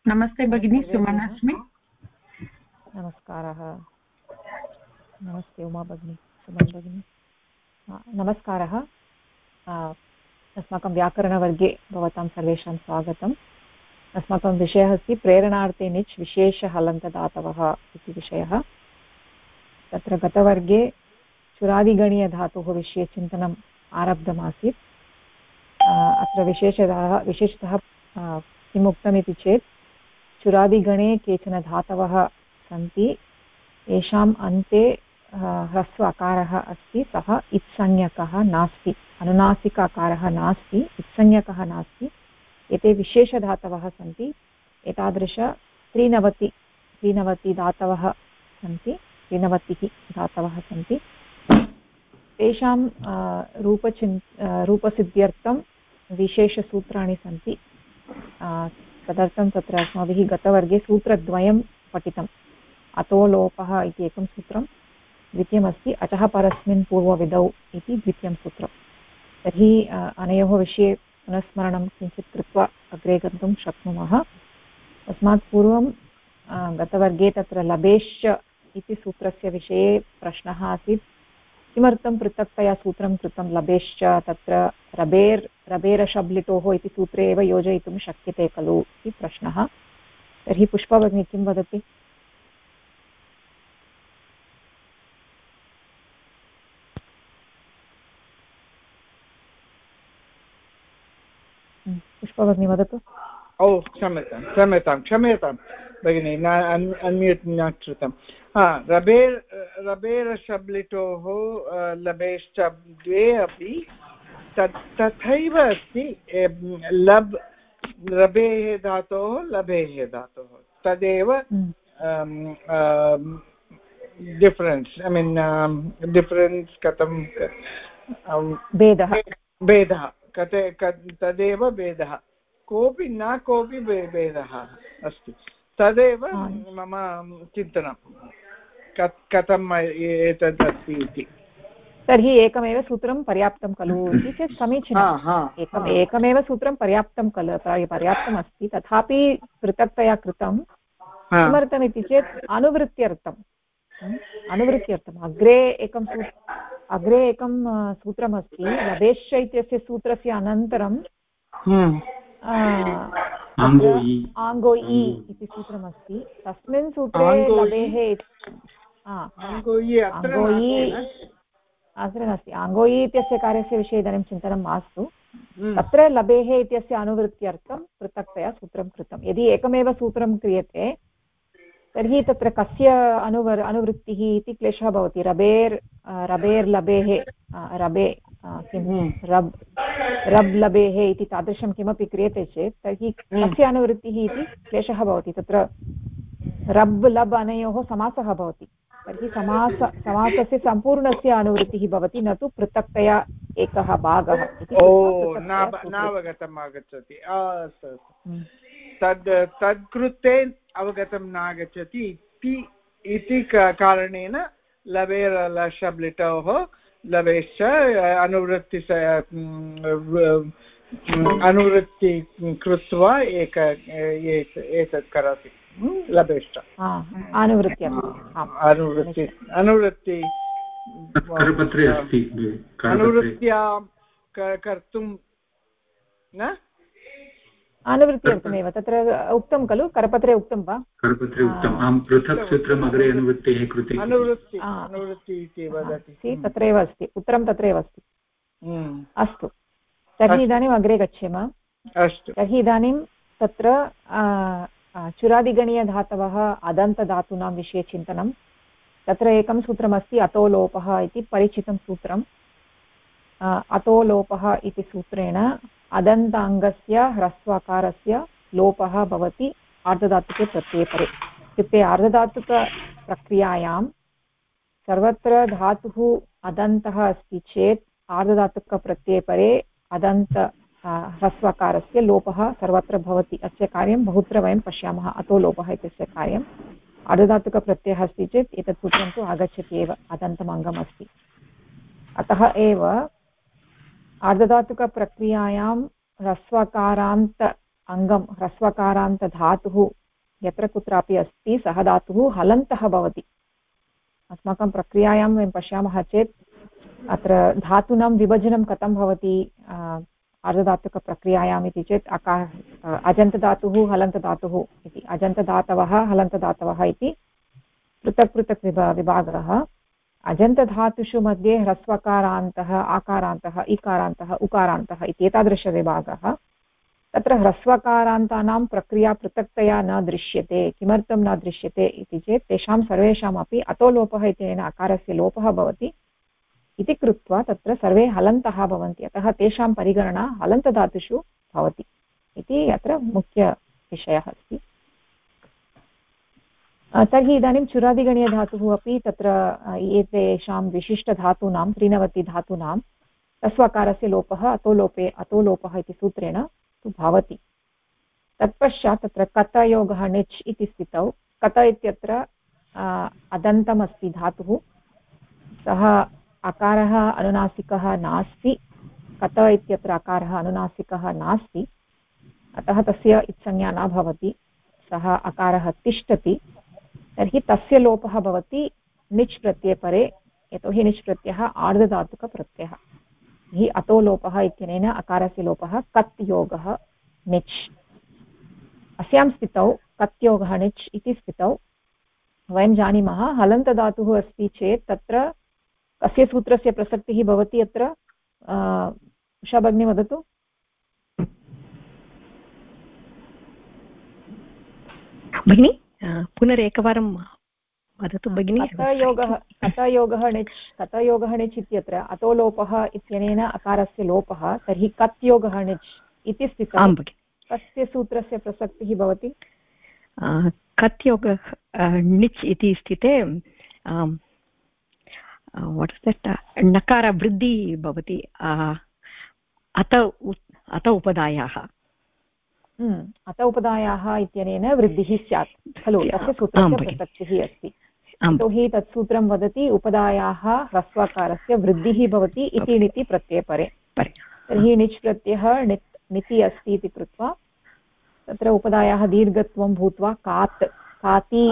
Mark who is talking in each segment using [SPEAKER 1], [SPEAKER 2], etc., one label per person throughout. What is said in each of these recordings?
[SPEAKER 1] नमस्ते भगिनी, सुमन अस्मि।
[SPEAKER 2] नमस्कारः। नमस्ते उमा भगिनी, सुमन भगिनी। नमस्कारः। अस्माकं व्याकरणवर्गे भवतां सर्वेषां स्वागतम्। अस्माकं विषयः अस्ति प्रेरणार्थे निच् विशेषहलन्तदातवः इति विषयः। तत्र गतवर्गे चुरादिगणीयधातोः विषये चिन्तनम् आरब्धमासीत्। अत्र विशेषतः किम् उक्तमिति चेत् चुरादिगणे केचन धातवः सन्ति, येषाम् अन्ते ह्रस्व अकारः अस्ति, सः इत्संज्ञकः नास्ति, अनुनासिक अकारः नास्ति, इत्संज्ञकः नास्ति। एते विशेषधातवः सन्ति। एतादृश 93 धातवः सन्ति, 93 धातवः सन्ति। तेषां रूपसिद्ध्यर्थं विशेषसूत्राणि सन्ति। तदर्थं तत्र अस्माभिः गतवर्गे सूत्रद्वयं पठितम्। अतो लोपः इति एकं सूत्रं, द्वितीयमस्ति अचः परस्मिन् पूर्वविधौ इति द्वितीयं सूत्रं। तर्हि अनयोः विषये पुनस्मरणं किञ्चित् कृत्वा अग्रे गन्तुं शक्नुमः। तस्मात् पूर्वं गतवर्गे तत्र लबेश्च इति सूत्रस्य विषये प्रश्नः आसीत्। किमर्थं पृथक्तया सूत्रं कृतं लबेश्च, तत्र रबेरशब्लिटोः इति सूत्रे एव योजयितुं शक्यते खलु इति प्रश्नः। तर्हि पुष्पा भगिनी किं वदति? पुष्पा भगिनी वदतु।
[SPEAKER 3] क्षम्यतां भगिनी, न अन्म्यूट् न कृतं। रबेरशब्लिटोः लबेश्च द्वे अपि तथैव अस्ति। लब् रबेः धातोः लभेः धातोः तदेव डिफरेन्स्। ऐ मीन् डिफरेन्स् कथं भेदः तदेव भेदः, कोऽपि न कोऽपि भेदः अस्ति। तदेव मम चिन्तनं कथम् एतद् अस्ति इति।
[SPEAKER 2] तर्हि एकमेव सूत्रं पर्याप्तं खलु इति चेत् समीचीनम्। एकमेव सूत्रं पर्याप्तं खलु, पर्याप्तम् अस्ति, तथापि पृथक्तया कृतं। किमर्थमिति चेत् अनुवृत्त्यर्थम् अग्रे एकं सूत्रमस्ति लबेश्च इत्यस्य सूत्रस्य अनन्तरं आङ्गो इ इति सूत्रमस्ति। तस्मिन् सूत्रे लबेः अत्र नास्ति। आङ्गो इ इत्यस्य कार्यस्य विषये इदानीं चिन्तनं मास्तु। तत्र लबेः इत्यस्य अनुवृत्त्यर्थं पृथक्तया सूत्रं कृतं। यदि एकमेव सूत्रं क्रियते तर्हि तत्र कस्य अनुवृत्तिः इति क्लेशः भवति। रबेर्लबेः रबे किं रब् लबेः इति तादृशं किमपि क्रियते चेत् तर्हि कस्य अनुवृत्तिः इति क्लेशः भवति। तत्र रब् लब् अनयोः समासः भवति। तर्हि समासस्य सम्पूर्णस्य अनुवृत्तिः भवति, न तु पृथक्तया एकः भागः इति।
[SPEAKER 3] नावगतम् आगच्छति। तद् कृते अवगतं नागच्छति इति कारणेन लबेरशब्लिटोः लबेश्च अनुवृत्ति कृत्वा एतत् करोति लबेश्च अनुवृत्त्या कर्तुं न
[SPEAKER 2] अनुवृत्त्यर्थमेव तत्र उक्तं खलु, करपत्रे उक्तं वा?
[SPEAKER 4] करपत्रे उक्तम्। अहं पृथक् सूत्रम् अग्रे अनुवृत्तेः कृते
[SPEAKER 3] अनुवृत्ति इति वदति।
[SPEAKER 2] तत्रैव अस्ति, उत्तरं तत्रैव अस्ति। अस्तु, तर्हि इदानीम् अग्रे गच्छेम।
[SPEAKER 3] अस्तु,
[SPEAKER 2] तर्हि इदानीं तत्र चुरादिगणीयधातवः अदन्तधातूनां विषये चिन्तनं। तत्र एकं सूत्रमस्ति अतो लोपः इति परिचितं सूत्रम्। अतो लोपः इति सूत्रेण अदन्ताङ्गस्य ह्रस्वकारस्य लोपः भवति आर्धधातुके प्रत्यये परे। इत्युक्ते आर्धधातुकप्रक्रियायां सर्वत्र धातुः अदन्तः अस्ति चेत् आर्धधातुकप्रत्यये परे अदन्त ह्रस्वकारस्य लोपः सर्वत्र भवति। अस्य कार्यं बहुत्र वयं पश्यामः। अतो लोपः इत्यस्य कार्यम् आर्धधातुकप्रत्ययः अस्ति चेत् एतत् सूत्रं तु आगच्छति एव, अदन्तम् अङ्गम् अस्ति। अतः एव आर्धधातुकप्रक्रियायां ह्रस्वकारान्त अङ्गं ह्रस्वकारान्तधातुः यत्र कुत्रापि अस्ति सः धातुः हलन्तः भवति। अस्माकं प्रक्रियायां वयं पश्यामः चेत् अत्र धातूनां विभजनं कथं भवति आर्धधातुकप्रक्रियायाम् इति चेत् अजन्तधातुः हलन्तधातुः इति अजन्तधातवः हलन्तधातवः इति पृथक् पृथक् विभागः। अजन्तधातुषु मध्ये ह्रस्वकारान्तः आकारान्तः इकारान्तः उकारान्तः इति एतादृशविभागः। तत्र ह्रस्वकारान्तानां प्रक्रिया पृथक्तया न दृश्यते। किमर्थं न दृश्यते इति चेत् तेषां सर्वेषामपि अतो लोपः इत्यनेन अकारस्य लोपः भवति इति कृत्वा तत्र सर्वे हलन्तः भवन्ति, अतः तेषां परिगणना हलन्तधातुषु भवति इति अत्र मुख्यविषयः अस्ति। तर्हि इदानीं चुरादिगणीयधातुः अपि तत्र एतेषां विशिष्टधातूनां 93 धातूनां ह्रस्वकारस्य लोपः अतो लोपः इति सूत्रेण तु भवति। तत्पश्चात् तत्र कतयोगः णिच् इति स्थितौ कत इत्यत्र अदन्तमस्ति धातुः, सः अकारः अनुनासिकः नास्ति। कत इत्यत्र अकारः अनुनासिकः नास्ति, अतः तस्य इत्संज्ञा न भवति, सः अकारः तिष्ठति। तर्हि तस्य लोपः भवति णिच् प्रत्यये परे, यतोहि णिच् प्रत्ययः आर्धधातुकप्रत्ययः। हि अतो लोपः इत्यनेन अकारस्य लोपः कत् योगः णिच्। अस्यां स्थितौ कत्योगः णिच् इति स्थितौ वयं जानीमः हलन्तधातुः अस्ति चेत् तत्र कस्य सूत्रस्य प्रसक्तिः भवति अत्र? उषा भगिनी वदतु।
[SPEAKER 5] भगिनी पुनरेकवारं वदतु भगिनी।
[SPEAKER 2] कतयोगः णिच् इत्यत्र अतो लोपः इत्यनेन अकारस्य लोपः, तर्हि कत्योगः णिच् इति स्थितौ कस्य सूत्रस्य प्रसक्तिः भवति?
[SPEAKER 5] कत्योगः णिच् इति स्थिते वाट् इस् दट् नकार वृद्धि भवति अत उपधायाः।
[SPEAKER 2] अत उपधायाः इत्यनेन वृद्धिः स्यात् खलु, तस्य सूत्रस्य प्रसक्तिः अस्ति। यतोहि तत् सूत्रं वदति उपधायाः ह्रस्वकारस्य वृद्धिः भवति इति णिति प्रत्यये परे। तर्हि णिच् प्रत्ययः णिति अस्ति इति कृत्वा तत्र उपधायाः दीर्घत्वं भूत्वा काति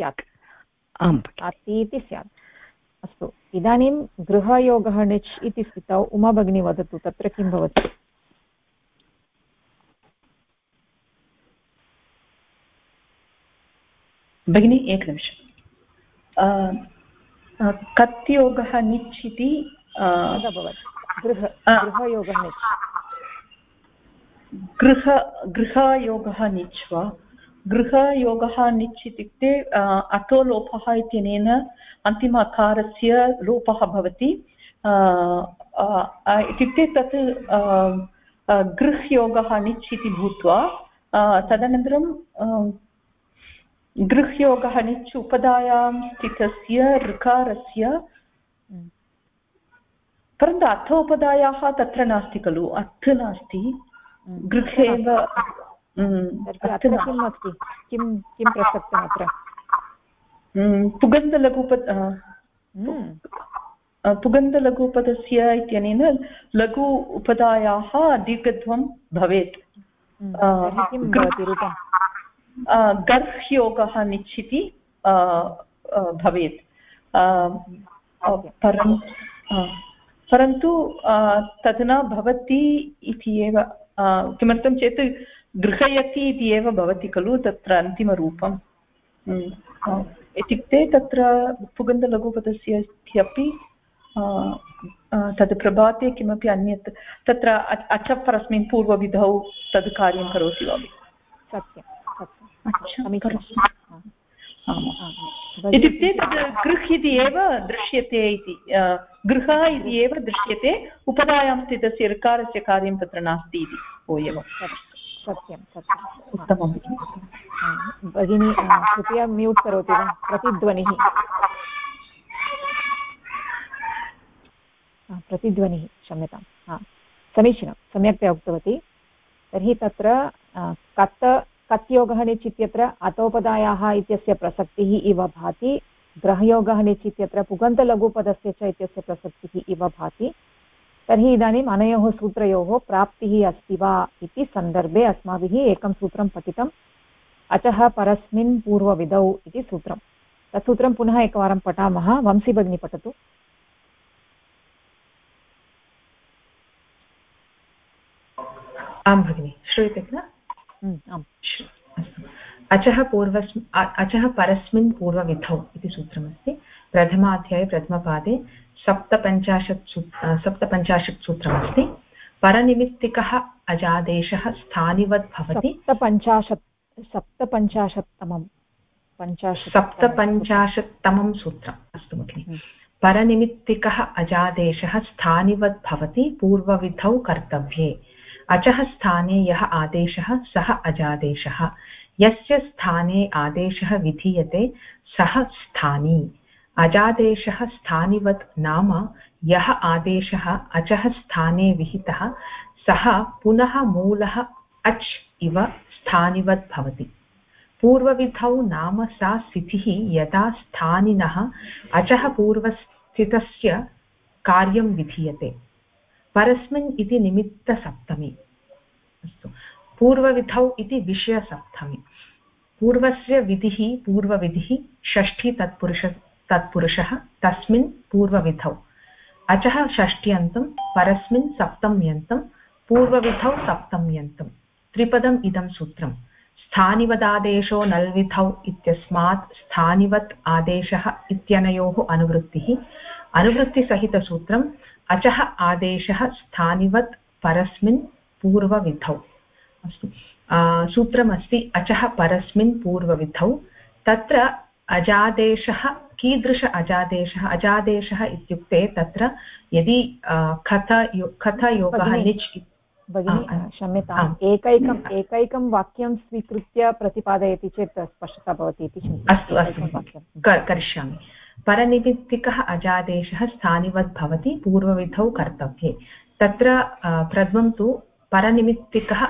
[SPEAKER 2] इति स्यात्। अस्तु, इदानीं गृहयोगः णिच् इति स्थितौ उमा भगिनी वदतु, तत्र किं भवति?
[SPEAKER 6] भगिनी एकनिमिषम्। कत्योगः णिच् इति
[SPEAKER 2] गृहयोगः णिच्,
[SPEAKER 6] गृहयोगः णिच् वा? गृहयोगः णिच् इत्युक्ते अतो लोपः इत्यनेन अन्तिम अकारस्य लोपः भवति। इत्युक्ते तत् गृह्योगः णिच् इति भूत्वा तदनन्तरं गृह्योगः णिच् उपधायां स्थितस्य ऋकारस्य, परन्तु अथोपधायाः तत्र नास्ति खलु, अर्थः नास्ति, गृहेव
[SPEAKER 2] किम् अस्ति? किं प्रसक्तम् अत्र?
[SPEAKER 6] पुगन्धलघुपदस्य इत्यनेन लघु उपधायाः दीर्घत्वं भवेत्।
[SPEAKER 2] किं भवति रूपं?
[SPEAKER 6] गर्ह्योगः णिच् इति भवेत्। परन्तु तद् न भवति इति एव। किमर्थं चेत् गृहयति इति एव भवति खलु तत्र अन्तिमरूपम्। इत्युक्ते तत्र पुगन्धलघुपदस्य अपि तद् प्रभाते किमपि अन्यत् तत्र अचः परस्मिन् पूर्वविधौ तद् कार्यं करोति वा? इत्युक्ते तद् गृह् इति एव दृश्यते इति, गृह इति एव दृश्यते, उपधायां स्थितस्य ऋकारस्य कार्यं तत्र नास्ति इति। ओ एवं,
[SPEAKER 2] सत्यं
[SPEAKER 6] उत्तमं
[SPEAKER 2] भगिनी। कृपया म्यूट् करोति वा? प्रतिध्वनिः क्षम्यतां। समीचीनं, सम्यक्तया उक्तवती। तर्हि तत्र कत्योगः णिच् इत्यत्र अतोपधायाः इत्यस्य प्रसक्तिः इव भाति, ग्रहयोगः णिच् इत्यत्र पुगन्तलघुपदस्य च इत्यस्य प्रसक्तिः इव भाति। तर्हि इदानीम् अनयोः सूत्रयोः प्राप्तिः अस्ति वा इति सन्दर्भे अस्माभिः एकं सूत्रं पठितम् अचः परस्मिन् पूर्वविधौ इति सूत्रं तत् सूत्रं पुनः एकवारं पठामः वंशी भगिनी पठतु
[SPEAKER 6] आं भगिनि श्रूयते किल
[SPEAKER 2] आम्
[SPEAKER 6] अचः परस्मिन् पूर्वविधौ इति सूत्रमस्ति प्रथमाध्याये प्रथमपादे सप्तपञ्चाशत् सूत्रमस्ति परनिमित्तिकः अजादेशः स्थानिवद् भवति सप्तपञ्चाशत्तमं सूत्रम् अस्तु भगिनि परनिमित्तिकः अजादेशः स्थानिवद् भवति पूर्वविधौ कर्तव्ये अचः स्थाने यः आदेशः सः अजादेशः यस्य स्थाने आदेशः विधीयते सः स्थानी अजादेशः स्थानिवत् नाम यः आदेशः अचः स्थाने विहितः सः पुनः मूलः अच् इव स्थानिवत् भवति पूर्वविधौ नाम सा स्थितिः यदा स्थानिनः अचः पूर्वस्थितस्य कार्यं विधीयते परस्मिन् इति निमित्तसप्तमी अस्तु पूर्वविधौ इति विषयसप्तमी पूर्वस्य विधिः पूर्वविधिः षष्ठी तत्पुरुषः तस्मिन् पूर्वविधौ अचः षष्ट्यन्तं परस्मिन् सप्तम्यन्तं पूर्वविधौ सप्तम्यन्तं त्रिपदम् इदं सूत्रं स्थानिवदादेशो नल्विधौ इत्यस्मात् स्थानिवत् आदेशः इत्यनयोः अनुवृत्तिसहितसूत्रम् अचः आदेशः स्थानिवत् परस्मिन् पूर्वविधौ अस्तु सूत्रमस्ति अचः परस्मिन् पूर्वविधौ तत्र अजादेशः कीदृश अजादेशः इत्युक्ते तत्र यदि खतयोगः निच्
[SPEAKER 2] भगिनी क्षम्यताम् एकैकं वाक्यं स्वीकृत्य प्रतिपादयति चेत् स्पष्टता भवति इति चिन्तयामि
[SPEAKER 6] अस्तु करिष्यामि परनिमित्तिकः अजादेशः स्थानिवद् भवति पूर्वविधौ कर्तव्ये तत्र प्रथमं तु परनिमित्तिकः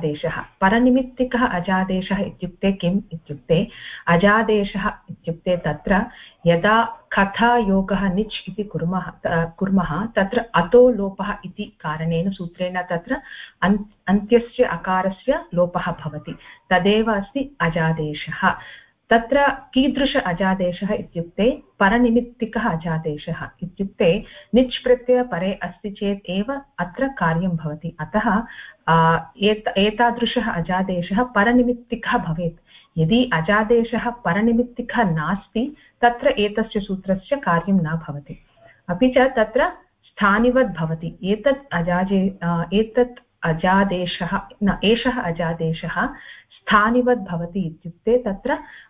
[SPEAKER 6] अजादेशः इत्युक्ते किम् इत्युक्ते अजादेशः इत्युक्ते तत्र यदा खथायोगः निच् इति कुर्मः तत्र अतो लोपः इति कारणेन सूत्रेण तत्र अन्त्यस्य अकारस्य लोपः भवति तदेव अस्ति अजादेशः तत्र कीदृश अजादेशः इत्युक्ते परनिमित्तिकः अजादेशः इत्युक्ते निच् प्रत्यय परे अस्ति चेत् एव अत्र कार्यं भवति अतः एतादृशः अजादेशः परनिमित्तिकः भवेत् यदि अजादेशः परनिमित्तिकः नास्ति तत्र एतस्य सूत्रस्य कार्यं न भवति अपि च तत्र स्थानिवद् भवति एषः अजादेशः स्थानिवद् भवति इत्युक्ते तत्र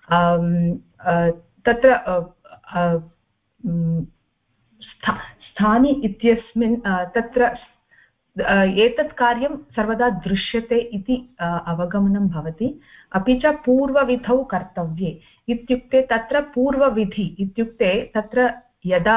[SPEAKER 6] स्थानि इत्यस्मिन् तत्र एतत् कार्यं सर्वदा दृश्यते इति अवगमनं भवति अपि च पूर्वविधौ कर्तव्ये इत्युक्ते तत्र पूर्वविधि इत्युक्ते तत्र यदा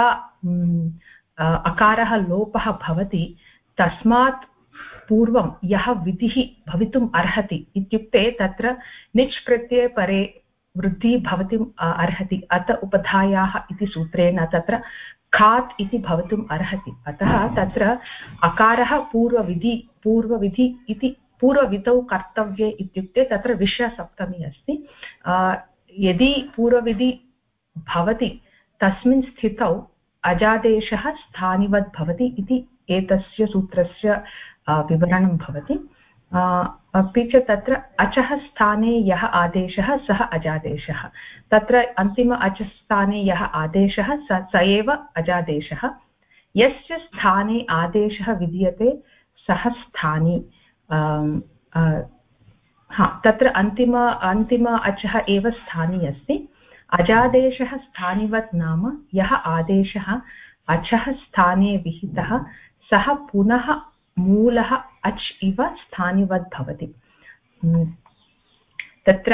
[SPEAKER 6] अकारः लोपः भवति तस्मात् पूर्वं यः विधिः भवितुम् अर्हति इत्युक्ते तत्र निच् प्रत्यये परे वृद्धिः भवितुम् अर्हति अत उपधायाः इति सूत्रेण तत्र खात् इति भवितुम् अर्हति अतः तत्र अकारः पूर्वविधि इति पूर्वविधौ कर्तव्ये इत्युक्ते तत्र विषयसप्तमी अस्ति यदि पूर्वविधि भवति तस्मिन् स्थितौ अजादेशः स्थानिवद् भवति इति एतस्य सूत्रस्य विवरणं भवति अपि च तत्र अचः स्थाने यः आदेशः सः अजादेशः तत्र अन्तिम अच स्थाने यः आदेशः स एव अजादेशः यस्य स्थाने आदेशः विधीयते सः स्थानी तत्र अन्तिम अचः एव स्थानी अस्ति अजादेशः स्थानिवत् नाम यः आदेशः अचः स्थाने विहितः सः पुनः मूलः अच् इव स्थानिवद् भवति तत्र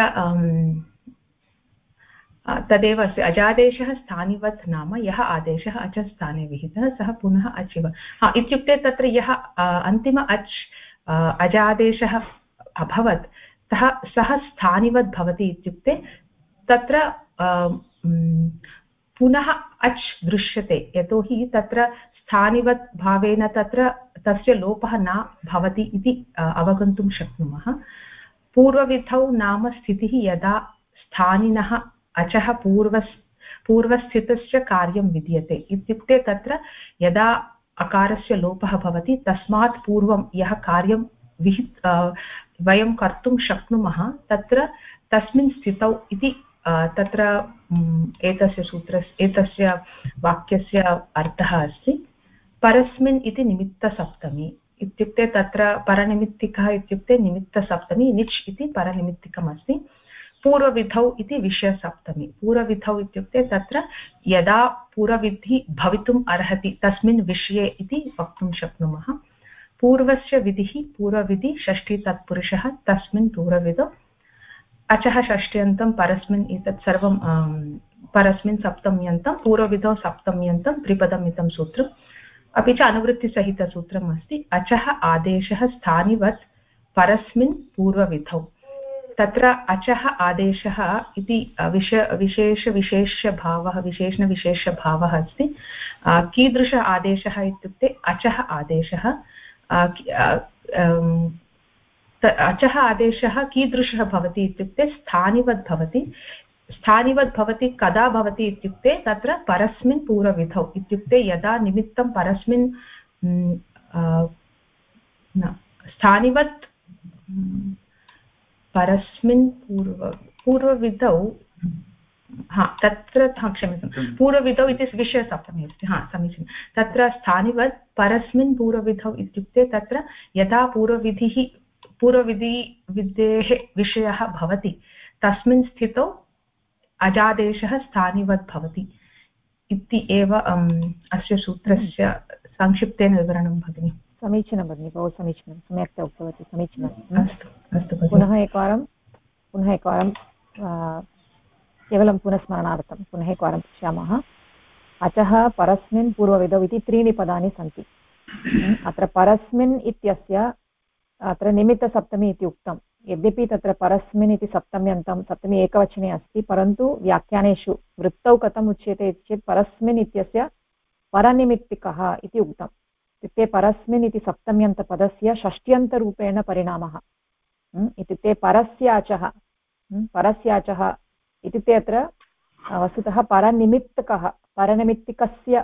[SPEAKER 6] तदेव अस्ति अजादेशः स्थानिवत् नाम यः आदेशः अच स्थाने विहितः सः पुनः अच् इव इत्युक्ते तत्र यः अन्तिम अच् अजादेशः अभवत् सः स्थानिवद् भवति इत्युक्ते तत्र पुनः अच् दृश्यते यतोहि तत्र स्थानिवत् भावेन तत्र तस्य लोपः न भवति इति अवगन्तुं शक्नुमः। पूर्वविधौ नाम स्थितिः यदा स्थानिनः अचः पूर्वस्थितस्य कार्यं विद्यते, इत्युक्ते तत्र यदा अकारस्य लोपः भवति तस्मात् पूर्वं यः कार्यं वयं कर्तुं शक्नुमः तत्र तस्मिन् स्थितौ इति तत्र एतस्य वाक्यस्य अर्थः अस्ति। परस्मिन् इति निमित्तसप्तमी, इत्युक्ते तत्र परनिमित्तिकः इत्युक्ते निमित्तसप्तमी, निच् इति परनिमित्तिकमस्ति। पूर्वविधौ इति विषयसप्तमी। पूर्वविधौ इत्युक्ते तत्र यदा पूर्वविधिः भवितुम् अर्हति तस्मिन् विषये इति वक्तुं शक्नुमः। पूर्वस्य विधिः पूर्वविधि षष्ठी तत्पुरुषः तस्मिन् पूर्वविधौ, अचः षष्ट्यन्तं परस्मिन् एतत् सर्वं परस्मिन् सप्तम्यन्तं, पूर्वविधौ सप्तम्यन्तं, त्रिपदमिदं सूत्रम्। अपि च अनुवृत्तिसहितसूत्रम् अस्ति। अचः आदेशः स्थानिवत् परस्मिन् पूर्वविधौ। तत्र अचः आदेशः इति विशेषणविशेषभावः अस्ति। कीदृश आदेशः इत्युक्ते अचः आदेशः अचः आदेशः कीदृशः भवति इत्युक्ते स्थानिवत् भवति। स्थानिवत् भवति कदा भवति इत्युक्ते तत्र परस्मिन् पूर्वविधौ, इत्युक्ते यदा निमित्तं परस्मिन् स्थानिवत् परस्मिन् पूर्वविधौ तत्र क्षम्यतां, पूर्वविधौ इति विषयसप्तमी अस्ति। समीचीनं। तत्र स्थानिवत् परस्मिन् पूर्वविधौ इत्युक्ते तत्र यदा पूर्वविधेः विषयः भवति तस्मिन् स्थितौ अजादेशः स्थानिवत् भवति इति एव अस्य सूत्रस्य संक्षिप्तेन विवरणं भगिनि।
[SPEAKER 2] समीचीनं भगिनि, बहु समीचीनं, सम्यक्तया उक्तवती, समीचीनम्।
[SPEAKER 6] अस्तु
[SPEAKER 2] पुनः एकवारं केवलं पुनस्मरणार्थं पुनः एकवारं पश्यामः। अचः परस्मिन् पूर्वविधौ इति त्रीणि पदानि सन्ति। अत्र परस्मिन् इत्यस्य अत्र निमित्तसप्तमी इति उक्तं। यद्यपि तत्र परस्मिन् इति सप्तम्यन्तं सप्तमी एकवचने अस्ति, परन्तु व्याख्यानेषु वृत्तौ कथम् उच्यते इति चेत् परस्मिन् इत्यस्य परनिमित्तिकः इति उक्तम्। इत्युक्ते परस्मिन् इति सप्तम्यन्तपदस्य षष्ट्यन्तरूपेण परिणामः। इत्युक्ते परस्याचः इत्युक्ते अत्र वस्तुतः परनिमित्तिकस्य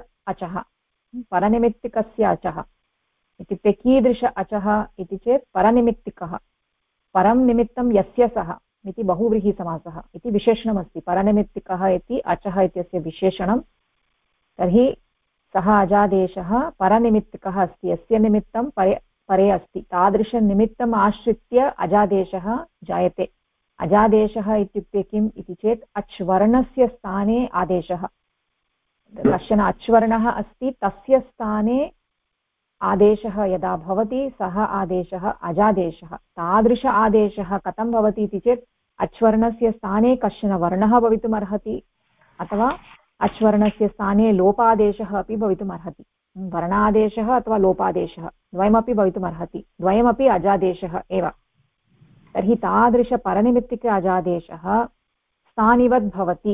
[SPEAKER 2] अचः इत्युक्ते कीदृश अचः इति चेत् परनिमित्तिकः। परं निमित्तं यस्य सः इति बहुव्रीहिसमासः इति विशेषणमस्ति। परनिमित्तिकः इति अचः इत्यस्य विशेषणं। तर्हि सः अजादेशः परनिमित्तिकः अस्ति, यस्य निमित्तं परे अस्ति, तादृशनिमित्तम् आश्रित्य अजादेशः जायते। अजादेशः इत्युक्ते किम् इति चेत् अच्वर्णस्य स्थाने आदेशः। कश्चन अच्वर्णः अस्ति, तस्य स्थाने आदेशः यदा भवति सः आदेशः अजादेशः। तादृश आदेशः कथं भवति इति चेत् अच्वर्णस्य स्थाने कश्चन वर्णः भवितुम् अर्हति, अथवा अच्वर्णस्य स्थाने लोपादेशः अपि भवितुम् अर्हति। वर्णादेशः अथवा लोपादेशः द्वयमपि भवितुम् अर्हति, द्वयमपि अजादेशः एव। तर्हि तादृशपरनिमित्तिक अजादेशः स्थानिवद्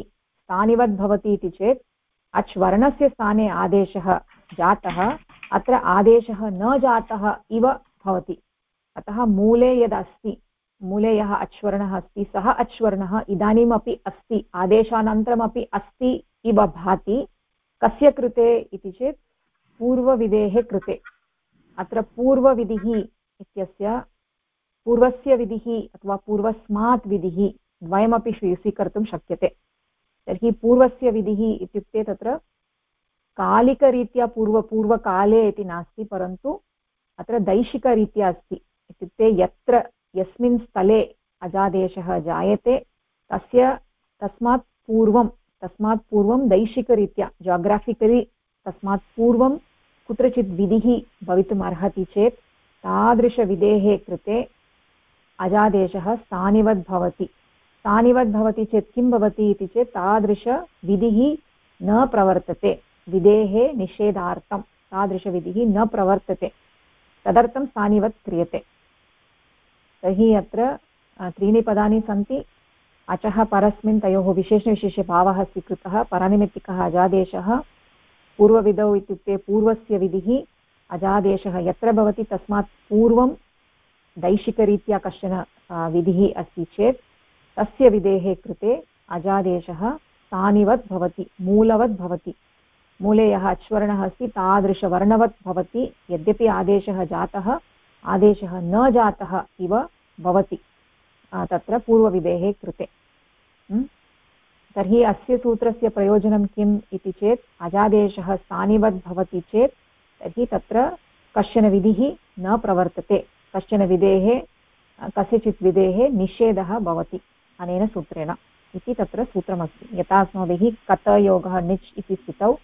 [SPEAKER 2] भवति इति चेत् अच्वर्णस्य स्थाने आदेशः जातः, अत्र आदेशः न जातः इव भवति। अतः मूले यदस्ति, मूले यः अच्वर्णः अस्ति सः अच्वर्णः इदानीमपि अस्ति, आदेशानन्तरमपि अस्ति इव भाति। कस्य कृते इति चेत् पूर्वविधेः कृते। अत्र पूर्वविधिः इत्यस्य पूर्वस्य विधिः अथवा पूर्वस्मात् विधिः द्वयमपि स्वीकर्तुं शक्यते। तर्हि पूर्वस्य विधिः इत्युक्ते तत्र कालिकरीत्या पूर्वकाले इति नास्ति, परन्तु अत्र दैशिकरीत्या अस्ति। इत्युक्ते यस्मिन् स्थले अजादेशः जायते तस्मात् पूर्वं दैशिकरीत्या जोग्राफिकलि तस्मात् पूर्वं कुत्रचित् विधिः भवितुम् अर्हति चेत् तादृशविधेः कृते अजादेशः स्थानिवद् भवति चेत् किं भवति इति चेत् तादृशविधिः न प्रवर्तते, विधेः निषेधार्थं तादृशविधिः न प्रवर्तते, तदर्थं स्थानिवत् क्रियते। तर्हि अत्र त्रीणि पदानि सन्ति। अचः परस्मिन् तयोः विशेषविशेषभावः स्वीकृतः, परनिमित्तिकः अजादेशः, पूर्वविधौ इत्युक्ते पूर्वस्य विधिः अजादेशः यत्र भवति तस्मात् पूर्वं दैशिकरीत्या कश्चन विधिः अस्ति चेत् तस्य विधेः कृते अजादेशः स्थानिवत् भवति, मूलवत् भवति। मूले यः अच्वर्णः अस्ति तादृशवर्णवत् भवति। यद्यपि आदेशः जातः, आदेशः न जातः इव भवति तत्र पूर्वविधेः कृते। तर्हि अस्य सूत्रस्य प्रयोजनं किम् इति चेत् अजादेशः स्थानिवत् भवति चेत् तर्हि तत्र कश्चन विधिः न प्रवर्तते, कश्चन विधेः कस्यचित् विधेः निषेधः भवति अनेन सूत्रेण इति तत्र सूत्रमस्ति। यथा अस्माभिः कतयोगः निच् इति स्थितौ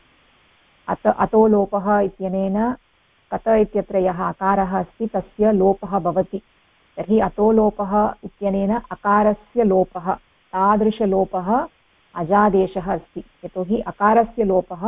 [SPEAKER 2] अतो लोपः इत्यनेन कत इत्यत्र यः अकारः अस्ति तस्य लोपः भवति। तर्हि अतो लोपः इत्यनेन अकारस्य लोपः, तादृशलोपः अजादेशः अस्ति। यतोहि अकारस्य लोपः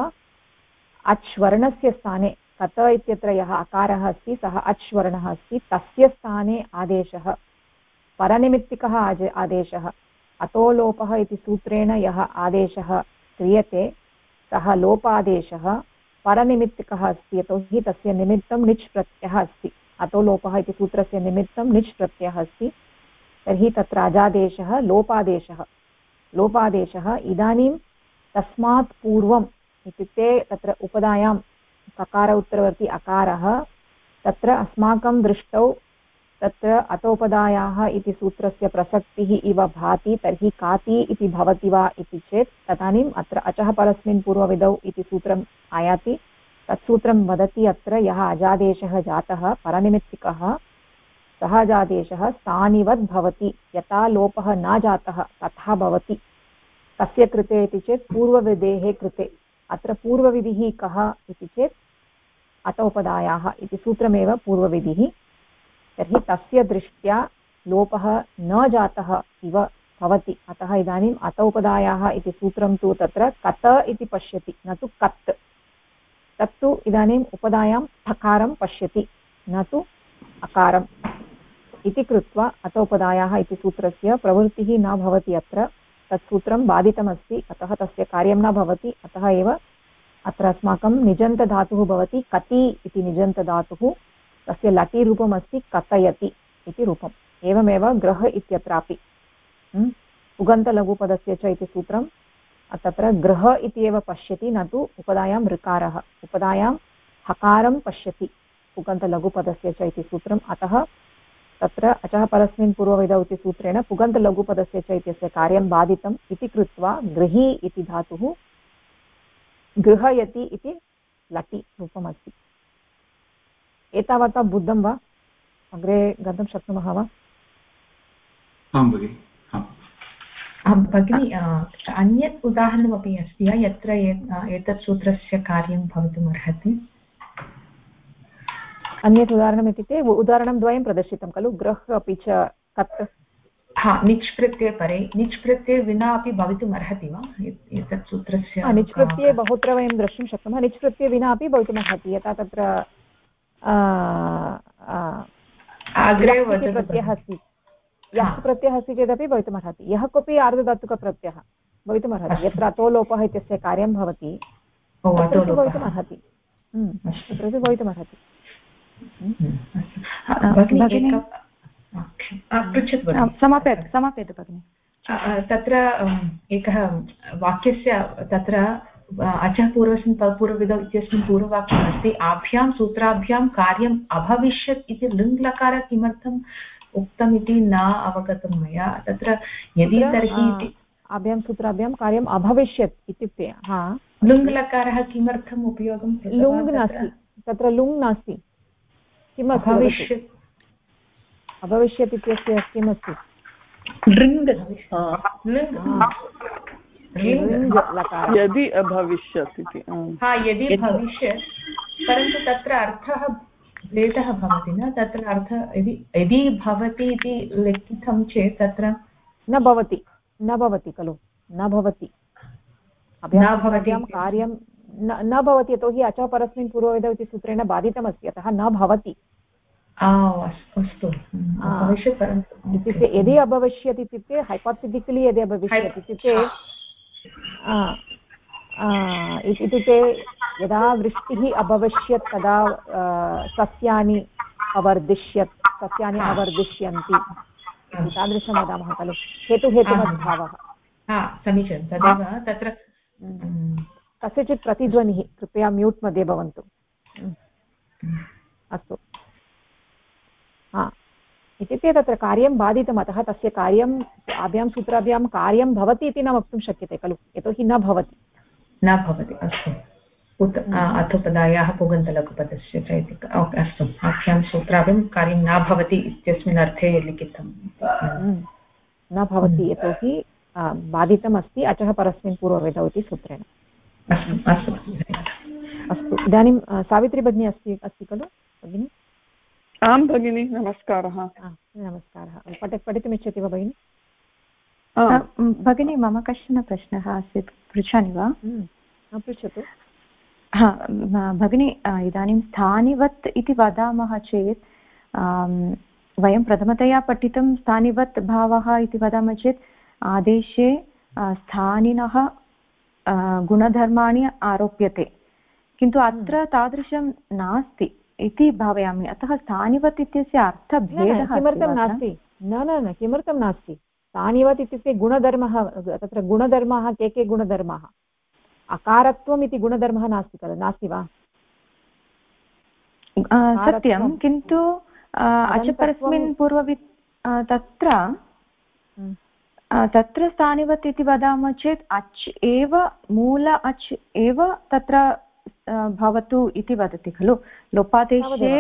[SPEAKER 2] अच्वर्णस्य स्थाने, कत इत्यत्र यः अकारः अस्ति सः अच्वर्णः अस्ति, तस्य स्थाने आदेशः परनिमित्तिकः आदेशः। अतो लोपः इति सूत्रेण यः आदेशः क्रियते सः लोपादेशः परनिमित्तिकः अस्ति, यतोहि तस्य निमित्तं निच् प्रत्ययः अस्ति। अतो लोपः इति सूत्रस्य निमित्तं निच् प्रत्ययः अस्ति। तर्हि तत्र अजादेशः लोपादेशः, लोपादेशः इदानीं तस्मात् पूर्वम् इत्युक्ते तत्र उपधायां ककार उत्तरवर्ती अकारः तत्र अस्माकं दृष्टौ तत्र अतोपधायाः इति सूत्रस्य प्रसक्तिः इव भाति। तर्हि काति इति भवति वा इति चेत् तदानीम् अत्र अचः परस्मिन् पूर्वविधौ इति सूत्रम् आयाति। तत्सूत्रं वदति अत्र यः अजादेशः जातः परनिमित्तिकः सः अजादेशः स्थानिवत् भवति, यथा लोपः न जातः तथा भवति। कस्य कृते इति चेत् पूर्वविधेः कृते। अत्र पूर्वविधिः कः इति चेत् अतोपधायाः इति सूत्रमेव पूर्वविधिः। तर्हि तस्य दृष्ट्या लोपः न जातः इव भवति। अतः इदानीम् अतोपधायाः इति सूत्रं तु तत्र कत इति पश्यति, न तु कत्। तत्तु इदानीम् उपधायां ठकारं पश्यति, न तु अकारम् इति कृत्वा अतोपधायाः इति सूत्रस्य प्रवृत्तिः न भवति। अत्र तत्सूत्रं बाधितमस्ति, अतः तस्य कार्यं न भवति। अतः एव अत्र अस्माकं निजन्तधातुः भवति कति इति निजन्तधातुः, तस्य लटि रूपमस्ति कथयति इति रूपम्। एवमेव ग्रह इत्यत्रापि उगन्तलघुपदस्य च इति सूत्रं तत्र ग्रह इति एव पश्यति, न तु उपधायां ऋकारः। उपधायां हकारं पश्यति उगन्तलघुपदस्य च इति सूत्रम्। अतः तत्र अचः परस्मिन् पूर्वविधौ इति सूत्रेण पुगन्तलघुपदस्य च इत्यस्य कार्यं बाधितम् इति कृत्वा गृही इति धातुः गृहयति इति लटि रूपमस्ति। एतावता बुद्धं वा? अग्रे गन्तुं शक्नुमः वा?
[SPEAKER 4] आं भगिनि।
[SPEAKER 6] भगिनी, अन्यत् उदाहरणमपि अस्ति वा यत्र एतत् सूत्रस्य कार्यं भवितुम् अर्हति?
[SPEAKER 2] अन्यत् उदाहरणम् इत्युक्ते उदाहरणं द्वयं प्रदर्शितं खलु, ग्रह अपि च कत्।
[SPEAKER 6] निच् प्रत्यये परे, निच् प्रत्यये विना अपि भवितुम् अर्हति वा एतत् सूत्रस्य?
[SPEAKER 2] निच् प्रत्यये बहुत्र वयं द्रष्टुं शक्नुमः। निच् प्रत्यये विना अपि भवितुम् अर्हति। यथा तत्र
[SPEAKER 6] अग्रे
[SPEAKER 2] प्रत्ययः अस्ति, यः प्रत्ययः अस्ति चेदपि भवितुम् अर्हति। यः कोऽपि आर्धधातुकप्रत्ययः भवितुम् अर्हति। यत्र अतो लोपः इत्यस्य कार्यं भवति तत्रापि भवितुम् अर्हति, तत्रापि भवितुम् अर्हति। समापयतु भगिनि।
[SPEAKER 6] तत्र एकः वाक्यस्य तत्र अचः पूर्वस्मिन् पूर्वविधौ इत्यस्मिन् पूर्ववाक्यमस्ति आभ्यां सूत्राभ्यां कार्यम् अभविष्यत् इति लृङ् लकार किमर्थम् उक्तम् इति न अवगतं मया। तत्र यदि तर्हि
[SPEAKER 2] आभ्यां सूत्राभ्यां कार्यम् अभविष्यत् इत्युक्ते
[SPEAKER 6] लुङ् लकारः किमर्थम् उपयोगं?
[SPEAKER 2] लुङ् नास्ति, तत्र लुङ् नास्ति। किमस्ति
[SPEAKER 6] भविष्यत्?
[SPEAKER 2] अभविष्यत् इत्यस्य किमस्ति?
[SPEAKER 7] यदि अभविष्यत् इति।
[SPEAKER 6] यदि भविष्यत्, परन्तु तत्र अर्थः भेदः भवति न। तत्र अर्थः यदि भवति इति लिखितं चेत् तत्र
[SPEAKER 2] न भवति, न भवति खलु, न भवति। अभ्यां कार्यं न भवति, यतोहि अचः परस्मिन् पूर्वविधौ इति सूत्रेण बाधितमस्ति, अतः न भवति।
[SPEAKER 6] अस्तु,
[SPEAKER 2] इत्युक्ते यदि अभविष्यत् इत्युक्ते हैपोथेटिकलि यदि अभविष्यत् इत्युक्ते यदा वृष्टिः अभविष्यत् तदा सस्यानि अवर्धिष्यन्ति तादृशं वदामः खलु हेतुहेतुमद्भावः
[SPEAKER 6] समीचीनं तदेव तत्र
[SPEAKER 2] कस्यचित् प्रतिध्वनिः कृपया म्यूट् मध्ये भवन्तु अस्तु इत्युक्ते तत्र कार्यं बाधितम् अतः तस्य कार्यम् आभ्यां सूत्राभ्यां कार्यं भवति इति न वक्तुं शक्यते खलु यतोहि न भवति
[SPEAKER 6] अस्तु अथोपदायाः पुगन्तलघुपदस्य च इति अस्तु आभ्यां सूत्राभ्यां कार्यं न भवति इत्यस्मिन् अर्थे लिखितं
[SPEAKER 2] न भवति यतोहि बाधितम् अस्ति अचः परस्मिन् पूर्वविधौ इति सूत्रेण
[SPEAKER 6] अस्तु
[SPEAKER 2] इदानीं सावित्री भगिनी अस्ति खलु भगिनी
[SPEAKER 7] आं भगिनी नमस्कारः
[SPEAKER 2] नमस्कारः पठितुमिच्छति वा भगिनी
[SPEAKER 5] भगिनी मम कश्चन प्रश्नः आसीत् पृच्छामि वा
[SPEAKER 2] पृच्छतु
[SPEAKER 5] भगिनी इदानीं स्थानिवत् इति वदामः चेत् वयं प्रथमतया पठितं स्थानिवत् भावः इति वदामः चेत् आदेशे स्थानिनः गुणधर्माणि आरोप्यते किन्तु अत्र तादृशं नास्ति इति भावयामि अतः स्थानिवत् इत्यस्य अर्थभेदः
[SPEAKER 2] किमर्थं नास्ति न किमर्थं नास्ति स्थानिवत् इत्युक्ते गुणधर्मः तत्र गुणधर्माः के गुणधर्माः अकारत्वम् इति गुणधर्मः नास्ति खलु नास्ति वा
[SPEAKER 5] सत्यं किन्तु अचपरस्मिन् पूर्ववित् तत्र स्थानिवत् इति वदामः चेत् अच् एव मूल अच् एव तत्र भवतु इति वदति खलु लोपादेशे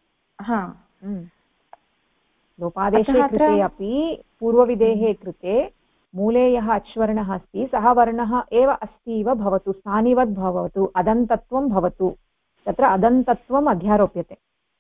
[SPEAKER 2] लोपादेशे कृते अपि पूर्वविधेः कृते मूले यः अच्वर्णः अस्ति सः वर्णः एव अस्ति इव भवतु स्थानिवत् भवतु अदन्तत्वं भवतु तत्र अदन्तत्वम् अध्यारोप्यते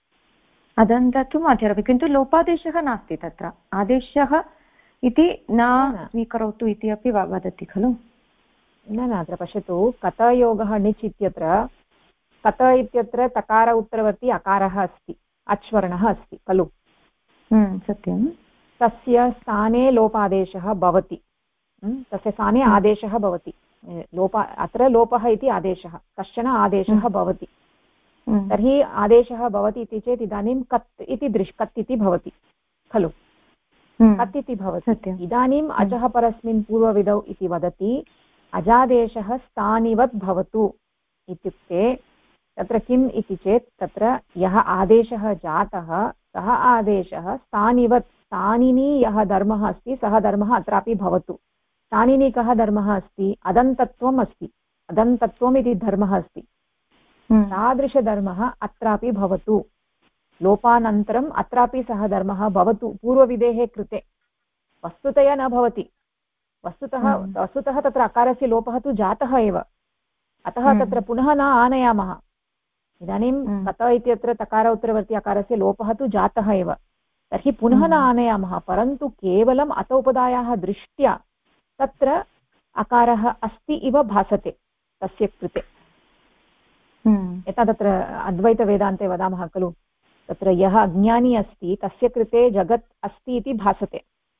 [SPEAKER 5] किन्तु लोपादेशः नास्ति तत्र आदेशः इति न स्वीकरोतु इति अपि वदति खलु
[SPEAKER 2] न अत्र पश्यतु कतयोगः णिच् इत्यत्र कत इत्यत्र तकार उत्तरवर्ती अकारः अस्ति अच्वर्णः अस्ति खलु
[SPEAKER 5] सत्यं
[SPEAKER 2] तस्य स्थाने लोपादेशः भवति तस्य स्थाने आदेशः भवति अत्र लोपः इति आदेशः कश्चन आदेशः भवति तर्हि आदेशः भवति इति चेत् इदानीं कत् इति भवति खलु कत् इति भवति इदानीम् अजः परस्मिन् पूर्वविधौ इति वदति अजादेशः स्थानिवत् भवतु इत्युक्ते तत्र किम् इति चेत् तत्र यः आदेशः जातः सः आदेशः स्थानिवत् स्थानिनी यः धर्मः अस्ति सः धर्मः अत्रापि भवतु स्थानिनी कः धर्मः अस्ति अदन्तत्वम् अस्ति अदन्तत्वम् इति धर्मः अस्ति तादृशधर्मः अत्रापि भवतु लोपानन्तरम् अत्रापि सः धर्मः भवतु पूर्वविधेः कृते वस्तुतया न भवति वस्तुतः तत्र अकारस्य लोपः तु जातः एव अतः तत्र पुनः न आनयामः इदानीं कत इत्यत्र तकार उत्तरवर्ती अकारस्य लोपः तु जातः एव तर्हि पुनः न आनयामः परन्तु केवलम् अत उपधायाः दृष्ट्या तत्र अकारः अस्ति इव भासते तस्य कृते यथा तत्र अद्वैतवेदान्ते वदामः खलु तत्र यः अज्ञानी अस्ति तस्य कृते जगत् अस्ति इति भासते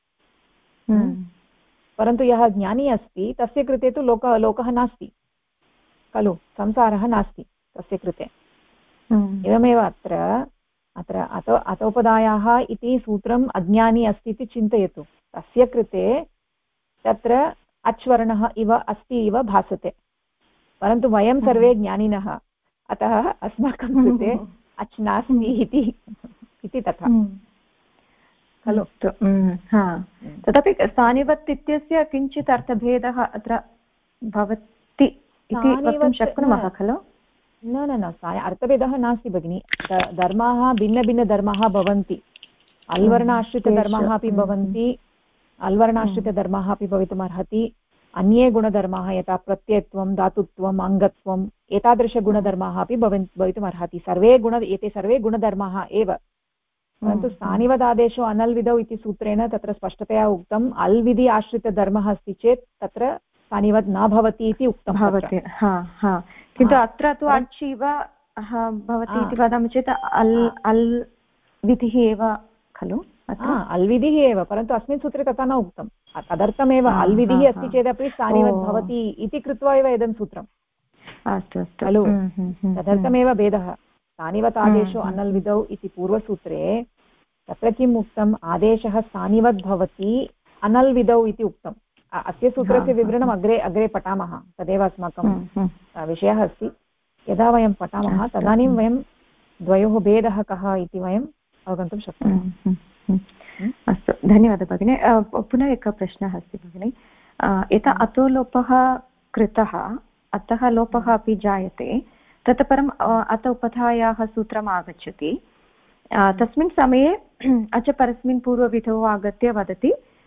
[SPEAKER 2] परन्तु यः ज्ञानी अस्ति तस्य कृते तु लोकः नास्ति खलु संसारः नास्ति तस्य कृते एवमेव अत्र अतोपदायाः इति सूत्रम् अज्ञानी अस्ति इति चिन्तयतु तस्य कृते तत्र अच्वर्णः इव अस्ति इव भासते परन्तु वयं सर्वे ज्ञानिनः अतः अस्माकं कृते अच् नास्ति इति तथा खलु
[SPEAKER 5] तदपि स्थानिवत् इत्यस्य किञ्चित् अर्थभेदः अत्र भवति इति वक्तुं शक्नुमः खलु
[SPEAKER 2] न अर्थभेदः नास्ति भगिनि धर्माः भिन्नभिन्नधर्माः भवन्ति अल्वर्णाश्रितधर्माः अपि भवन्ति अल्वर्णाश्रितधर्माः अपि भवितुमर्हति अन्ये गुणधर्माः यथा प्रत्ययत्वं धातुत्वम् अङ्गत्वम् एतादृशगुणधर्माः अपि भवितुमर्हति एते सर्वे गुणधर्माः एव परन्तु स्थानिवदादेशो अनल्विधौ इति सूत्रेण तत्र स्पष्टतया उक्तम् अल्विधि आश्रितधर्मः अस्ति चेत् तत्र स्थानिवद् न भवति इति उक्तं भवति
[SPEAKER 5] किन्तु अत्र तु अच् इव भवति इति वदामः चेत् अल् विधिः एव खलु
[SPEAKER 2] अल्विधिः एव परन्तु अस्मिन् सूत्रे तथा न उक्तं तदर्थमेव अल्विधिः अस्ति चेदपि स्थानिवद् भवति इति कृत्वा एव इदं सूत्रम्
[SPEAKER 5] अस्तु अस्तु
[SPEAKER 2] खलु तदर्थमेव भेदः स्थानिवत् आदेशो अनल् विधौ इति पूर्वसूत्रे तत्र किम् उक्तम् आदेशः स्थानिवत् भवति अनल् विधौ इति उक्तम् अस्य सूत्रस्य विवरणम् अग्रे अग्रे पठामः तदेव अस्माकं विषयः अस्ति यदा वयं पठामः तदानीं वयं द्वयोः भेदः कः इति वयम् अवगन्तुं शक्नुमः
[SPEAKER 5] अस्तु धन्यवादः भगिनी पुनः एकः प्रश्नः अस्ति भगिनी यथा अतो लोपः कृतः अतः लोपः अपि जायते ततः परम् अत उपधायाः सूत्रम् आगच्छति तस्मिन् समये अच परस्मिन् पूर्वविधौ आगत्य वदति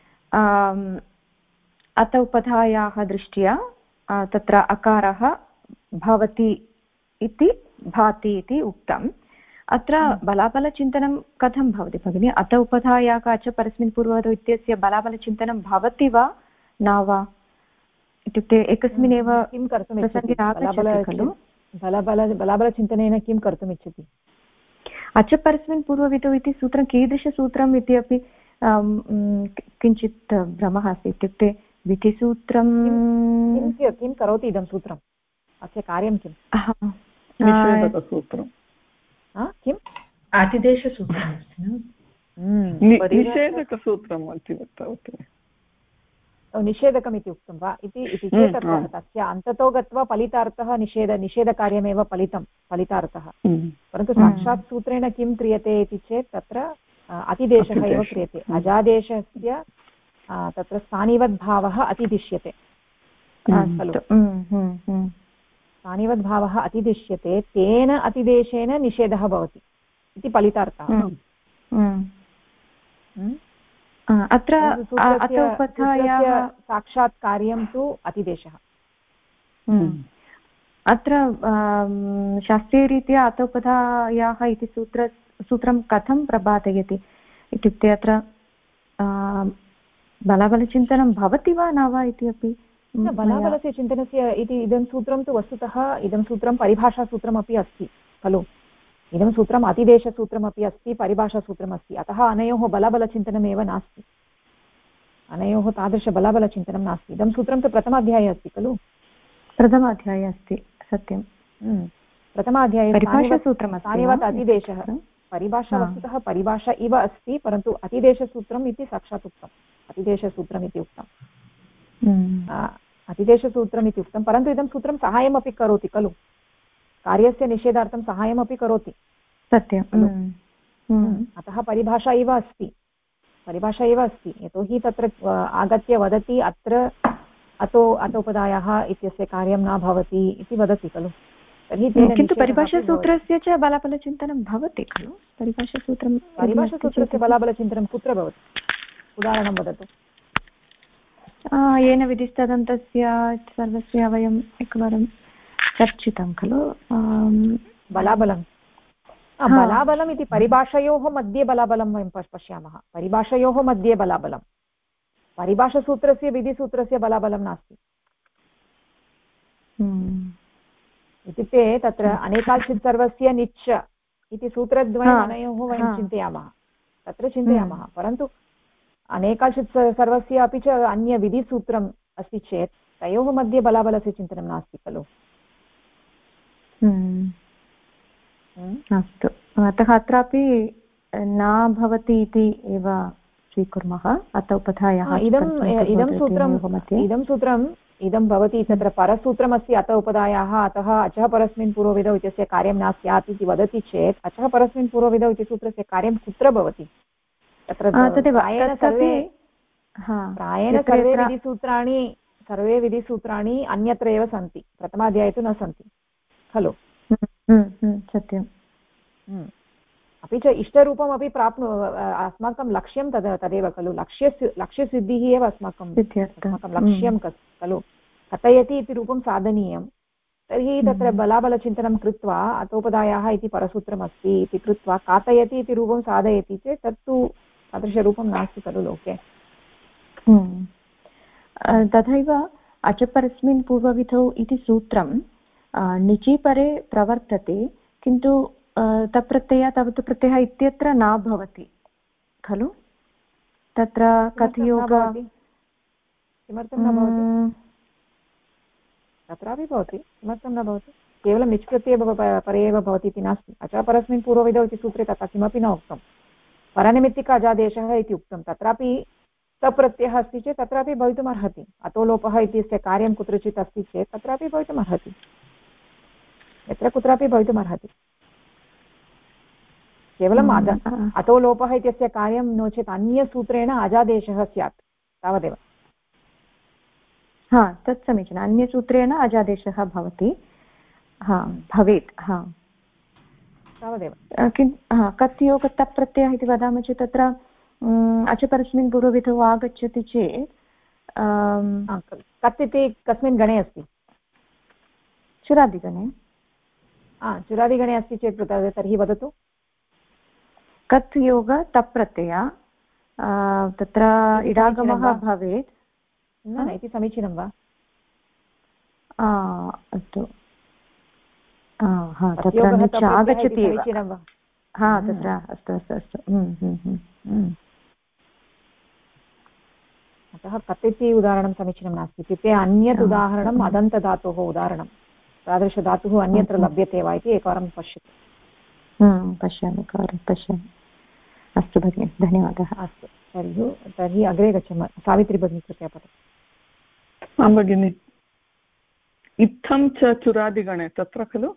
[SPEAKER 5] अत उपधायाः दृष्ट्या तत्र अकारः भवति इति भाति इति उक्तम् अत्र बलाबलचिन्तनं कथं भवति भगिनी अत उपधायाः अच परस्मिन् पूर्वविधौ इत्यस्य बलाबलचिन्तनं भवति वा न वा इत्युक्ते एकस्मिन्नेव
[SPEAKER 2] किं कर्तुं खलु बलाबलचिन्तनेन किं कर्तुम् इच्छति
[SPEAKER 5] अच परस्मिन् पूर्वविधौ इति सूत्रं कीदृशसूत्रम् इति अपि किञ्चित् भ्रमः अस्ति इत्युक्ते विधिसूत्रं
[SPEAKER 2] किं करोति इदं सूत्रम् अस्य कार्यं किम्
[SPEAKER 7] निषेधकसूत्रं
[SPEAKER 2] किम्
[SPEAKER 6] आतिदेशसूत्रम्
[SPEAKER 7] निषेधकसूत्रम् इति वक्तवती
[SPEAKER 2] निषेधकम् इति उक्तं वा इति चेत् तस्य अन्ततो गत्वा फलितार्थः निषेधकार्यमेव फलितार्थः परन्तु साक्षात् सूत्रेण किं क्रियते इति चेत् तत्र अतिदेशः एव क्रियते अजादेशस्य तत्र स्थानिवद्भावः अतिदिश्यते खलु स्थानिवद्भावः अतिदिश्यते तेन अतिदेशेन निषेधः भवति इति फलितार्थः
[SPEAKER 5] अत्र
[SPEAKER 2] साक्षात् कार्यं तु अतिदेशः
[SPEAKER 5] अत्र शास्त्रीयरीत्या अतोपधायाः इति सूत्रं कथं प्रपादयति इत्युक्ते अत्र बलाबलचिन्तनं भवति वा न वा इति अपि
[SPEAKER 2] बलाबलस्य चिन्तनस्य इति इदं सूत्रं तु वस्तुतः इदं सूत्रं परिभाषासूत्रमपि अस्ति खलु इदं सूत्रम् अतिदेशसूत्रमपि अस्ति परिभाषासूत्रम् अस्ति अतः अनयोः बलाबलचिन्तनमेव नास्ति अनयोः तादृशबलाबलचिन्तनं नास्ति इदं सूत्रं तु प्रथमाध्याये अस्ति खलु
[SPEAKER 5] प्रथमाध्याये अस्ति सत्यं
[SPEAKER 2] प्रथमाध्याये
[SPEAKER 5] परिभाषासूत्रमस्ति
[SPEAKER 2] अतिदेशः परिभाषा वस्तुतः परिभाषा इव अस्ति परन्तु अतिदेशसूत्रम् इति साक्षात् उक्तम् अतिदेशसूत्रम् इति उक्तम् अतिदेशसूत्रम् इति उक्तं परन्तु इदं सूत्रं सहायमपि करोति खलु कार्यस्य निषेधार्थं सहायमपि करोति
[SPEAKER 5] सत्यं
[SPEAKER 2] अतः परिभाषा इव अस्ति यतोहि तत्र आगत्य वदति अत्र अतोपदायाः इत्यस्य कार्यं न भवति इति वदति खलु तर्हि
[SPEAKER 5] किन्तु परिभाषासूत्रस्य च बलाबलचिन्तनं भवति खलु
[SPEAKER 2] परिभाषासूत्रस्य बलाबलचिन्तनं कुत्र भवति उदाहरणं वदतु
[SPEAKER 5] येन विधिस्तदन्तस्य सर्वस्य वयम् एकवारं चर्चितं खलु
[SPEAKER 2] बलाबलम् इति परिभाषयोः मध्ये बलाबलं वयं पश्यामः परिभाषयोः मध्ये बलाबलं परिभाषासूत्रस्य विधिसूत्रस्य बलाबलं नास्ति इत्युक्ते तत्र अनेकाल्चित् सर्वस्य निच्च इति सूत्रद्वयम् अनयोः वयं चिन्तयामः तत्र चिन्तयामः परन्तु अनेकाल्चित् सर्वस्य अपि च अन्यविधिसूत्रम् अस्ति चेत् तयोः मध्ये बलाबलस्य चिन्तनं नास्ति खलु
[SPEAKER 5] अस्तु अतः अत्रापि न भवति इति एव स्वीकुर्मः अत उपधायाः
[SPEAKER 2] इदं भवति तत्र परसूत्रमस्ति अत उपधायाः अतः अचः परस्मिन् पूर्वविधौ इत्यस्य कार्यं न स्यात् इति वदति चेत् अचः परस्मिन् पूर्वविधौ इति सूत्रस्य कार्यं कुत्र भवति तत्र प्रायेण सर्वे विधिसूत्राणि अन्यत्र एव सन्ति प्रथमाध्याये तु न सन्ति खलु
[SPEAKER 5] सत्यं
[SPEAKER 2] अपि च इष्टरूपमपि अस्माकं लक्ष्यं तदेव खलु लक्ष्यसिद्धिः एव अस्माकं लक्ष्यं खलु कथयति इति रूपं साधनीयं तर्हि तत्र बलाबलचिन्तनं कृत्वा अतोपदायाः इति परसूत्रमस्ति इति कृत्वा कातयति इति रूपं साधयति चेत् तत्तु तादृशरूपं नास्ति खलु लोके
[SPEAKER 5] तथैव अचपरस्मिन् पूर्वविधौ इति सूत्रं निचीपरे प्रवर्तते किन्तु तप्रत्यय तवतु प्रत्ययः इत्यत्र न भवति खलु तत्र कथयोग
[SPEAKER 2] किमर्थं न भवति तत्रापि भवति, किमर्थं न भवति? केवलं निच् प्रत्यये परे एव भवति इति नास्ति। अचः परस्मिन् पूर्वविधौ इति सूत्रे तथा किमपि न उक्तं। परनिमित्तिक अजादेशः इति उक्तं, तत्रापि सप्रत्ययः अस्ति चेत् तत्रापि भवितुम् अर्हति। अतो लोपः इत्यस्य कार्यं कुत्रचित् अस्ति चेत् तत्रापि भवितुम् अर्हति, यत्र कुत्रापि भवितुम् अर्हति। केवलम् अतो लोपः इत्यस्य कार्यं नो चेत् अन्यसूत्रेण अजादेशः स्यात्, तावदेव।
[SPEAKER 5] हा, तत् समीचीनम्। अन्यसूत्रेण अजादेशः भवति, हा भवेत्, हा
[SPEAKER 2] तावदेव।
[SPEAKER 5] कत् योग तप् प्रत्ययः इति वदामः चेत् तत्र अच परस्मिन् पूर्वविधौ आगच्छति चेत्
[SPEAKER 2] कत् इति कस्मिन् गणे अस्ति?
[SPEAKER 5] चुरादिगणे।
[SPEAKER 2] चुरादिगणे अस्ति चेत् तर्हि वदतु।
[SPEAKER 5] कत् योग तप् प्रत्यय तत्र इडागमः भवेत्।
[SPEAKER 2] न इति समीचीनं वा?
[SPEAKER 5] अस्तु, तत्र निच् आगच्छति एव। हा, तत्र अस्तु अस्तु अस्तु।
[SPEAKER 2] अतः कत् इति उदाहरणं समीचीनं नास्ति। इत्युक्ते अन्यत् उदाहरणम् अदन्तधातोः उदाहरणं, तादृशधातुः अन्यत्र लभ्यते वा इति एकवारं पश्यतु।
[SPEAKER 5] पश्यामि, एकवारं पश्यामि। अस्तु भगिनि, धन्यवादः।
[SPEAKER 2] अस्तु, तर्हि अग्रे गच्छामः। सावित्री भगिनी कृपया पठतु।
[SPEAKER 7] आं भगिनि। इत्थं च चुरादिगणे तत्र खलु?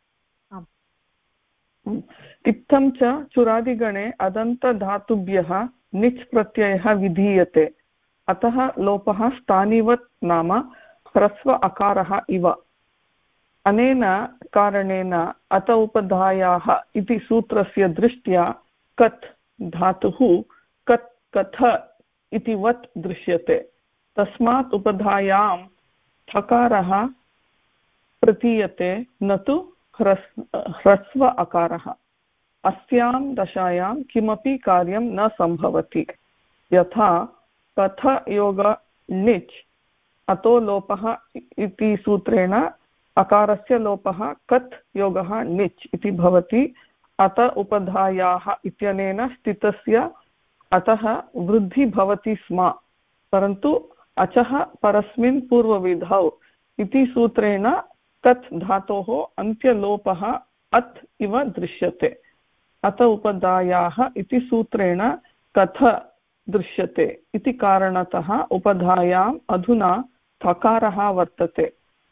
[SPEAKER 7] इत्थं च चुरादिगणे अदन्तधातुभ्यः निच् प्रत्ययः विधीयते, अतः लोपः स्थानिवत् नाम ह्रस्व अकारः इव। अनेन कारणेन अत उपधायाः इति सूत्रस्य दृष्ट्या कत् धातुः कत् कथ इति वत् दृश्यते। तस्मात् उपधायां ठकारः प्रतीयते, न तु ह्रस्व अकारः। अस्यां दशायां किमपि कार्यं न सम्भवति। यथा कथ योग णिच् अतो लोपः इति सूत्रेण अकारस्य लोपः कत् योगः णिच् इति भवति। अत उपधायाः इत्यनेन स्थितस्य अतः वृद्धि भवति स्म, परन्तु अचः परस्मिन् पूर्वविधौ इति सूत्रेण कत् धातोः अन्त्यलोपः अत् इव दृश्यते। अत उपधायाः इति सूत्रेण कथ दृश्यते इति कारणतः उपधायाम् अधुना थकारः वर्तते।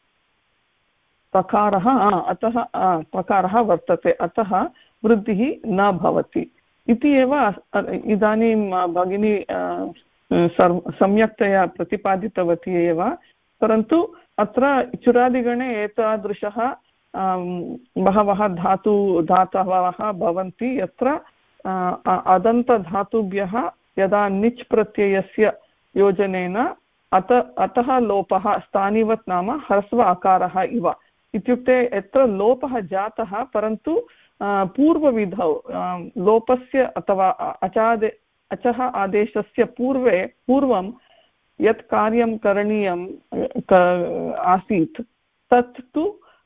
[SPEAKER 7] तकारः वर्तते, अतः वृद्धिः न भवति इति एव इदानीं भगिनी सम्यक्तया प्रतिपादितवती एव। परन्तु अत्र चुरादिगणे एतादृशः बहवः धातवः भवन्ति, यत्र अदन्तधातुभ्यः यदा निच् प्रत्ययस्य योजनेन अतः लोपः स्थानिवत् नाम ह्रस्व अकारः इव। इत्युक्ते यत्र लोपः जातः परन्तु पूर्वविधौ लोपस्य अथवा अचः आदेशस्य पूर्वं यत् कार्यं करणीयं आसीत् तत् तु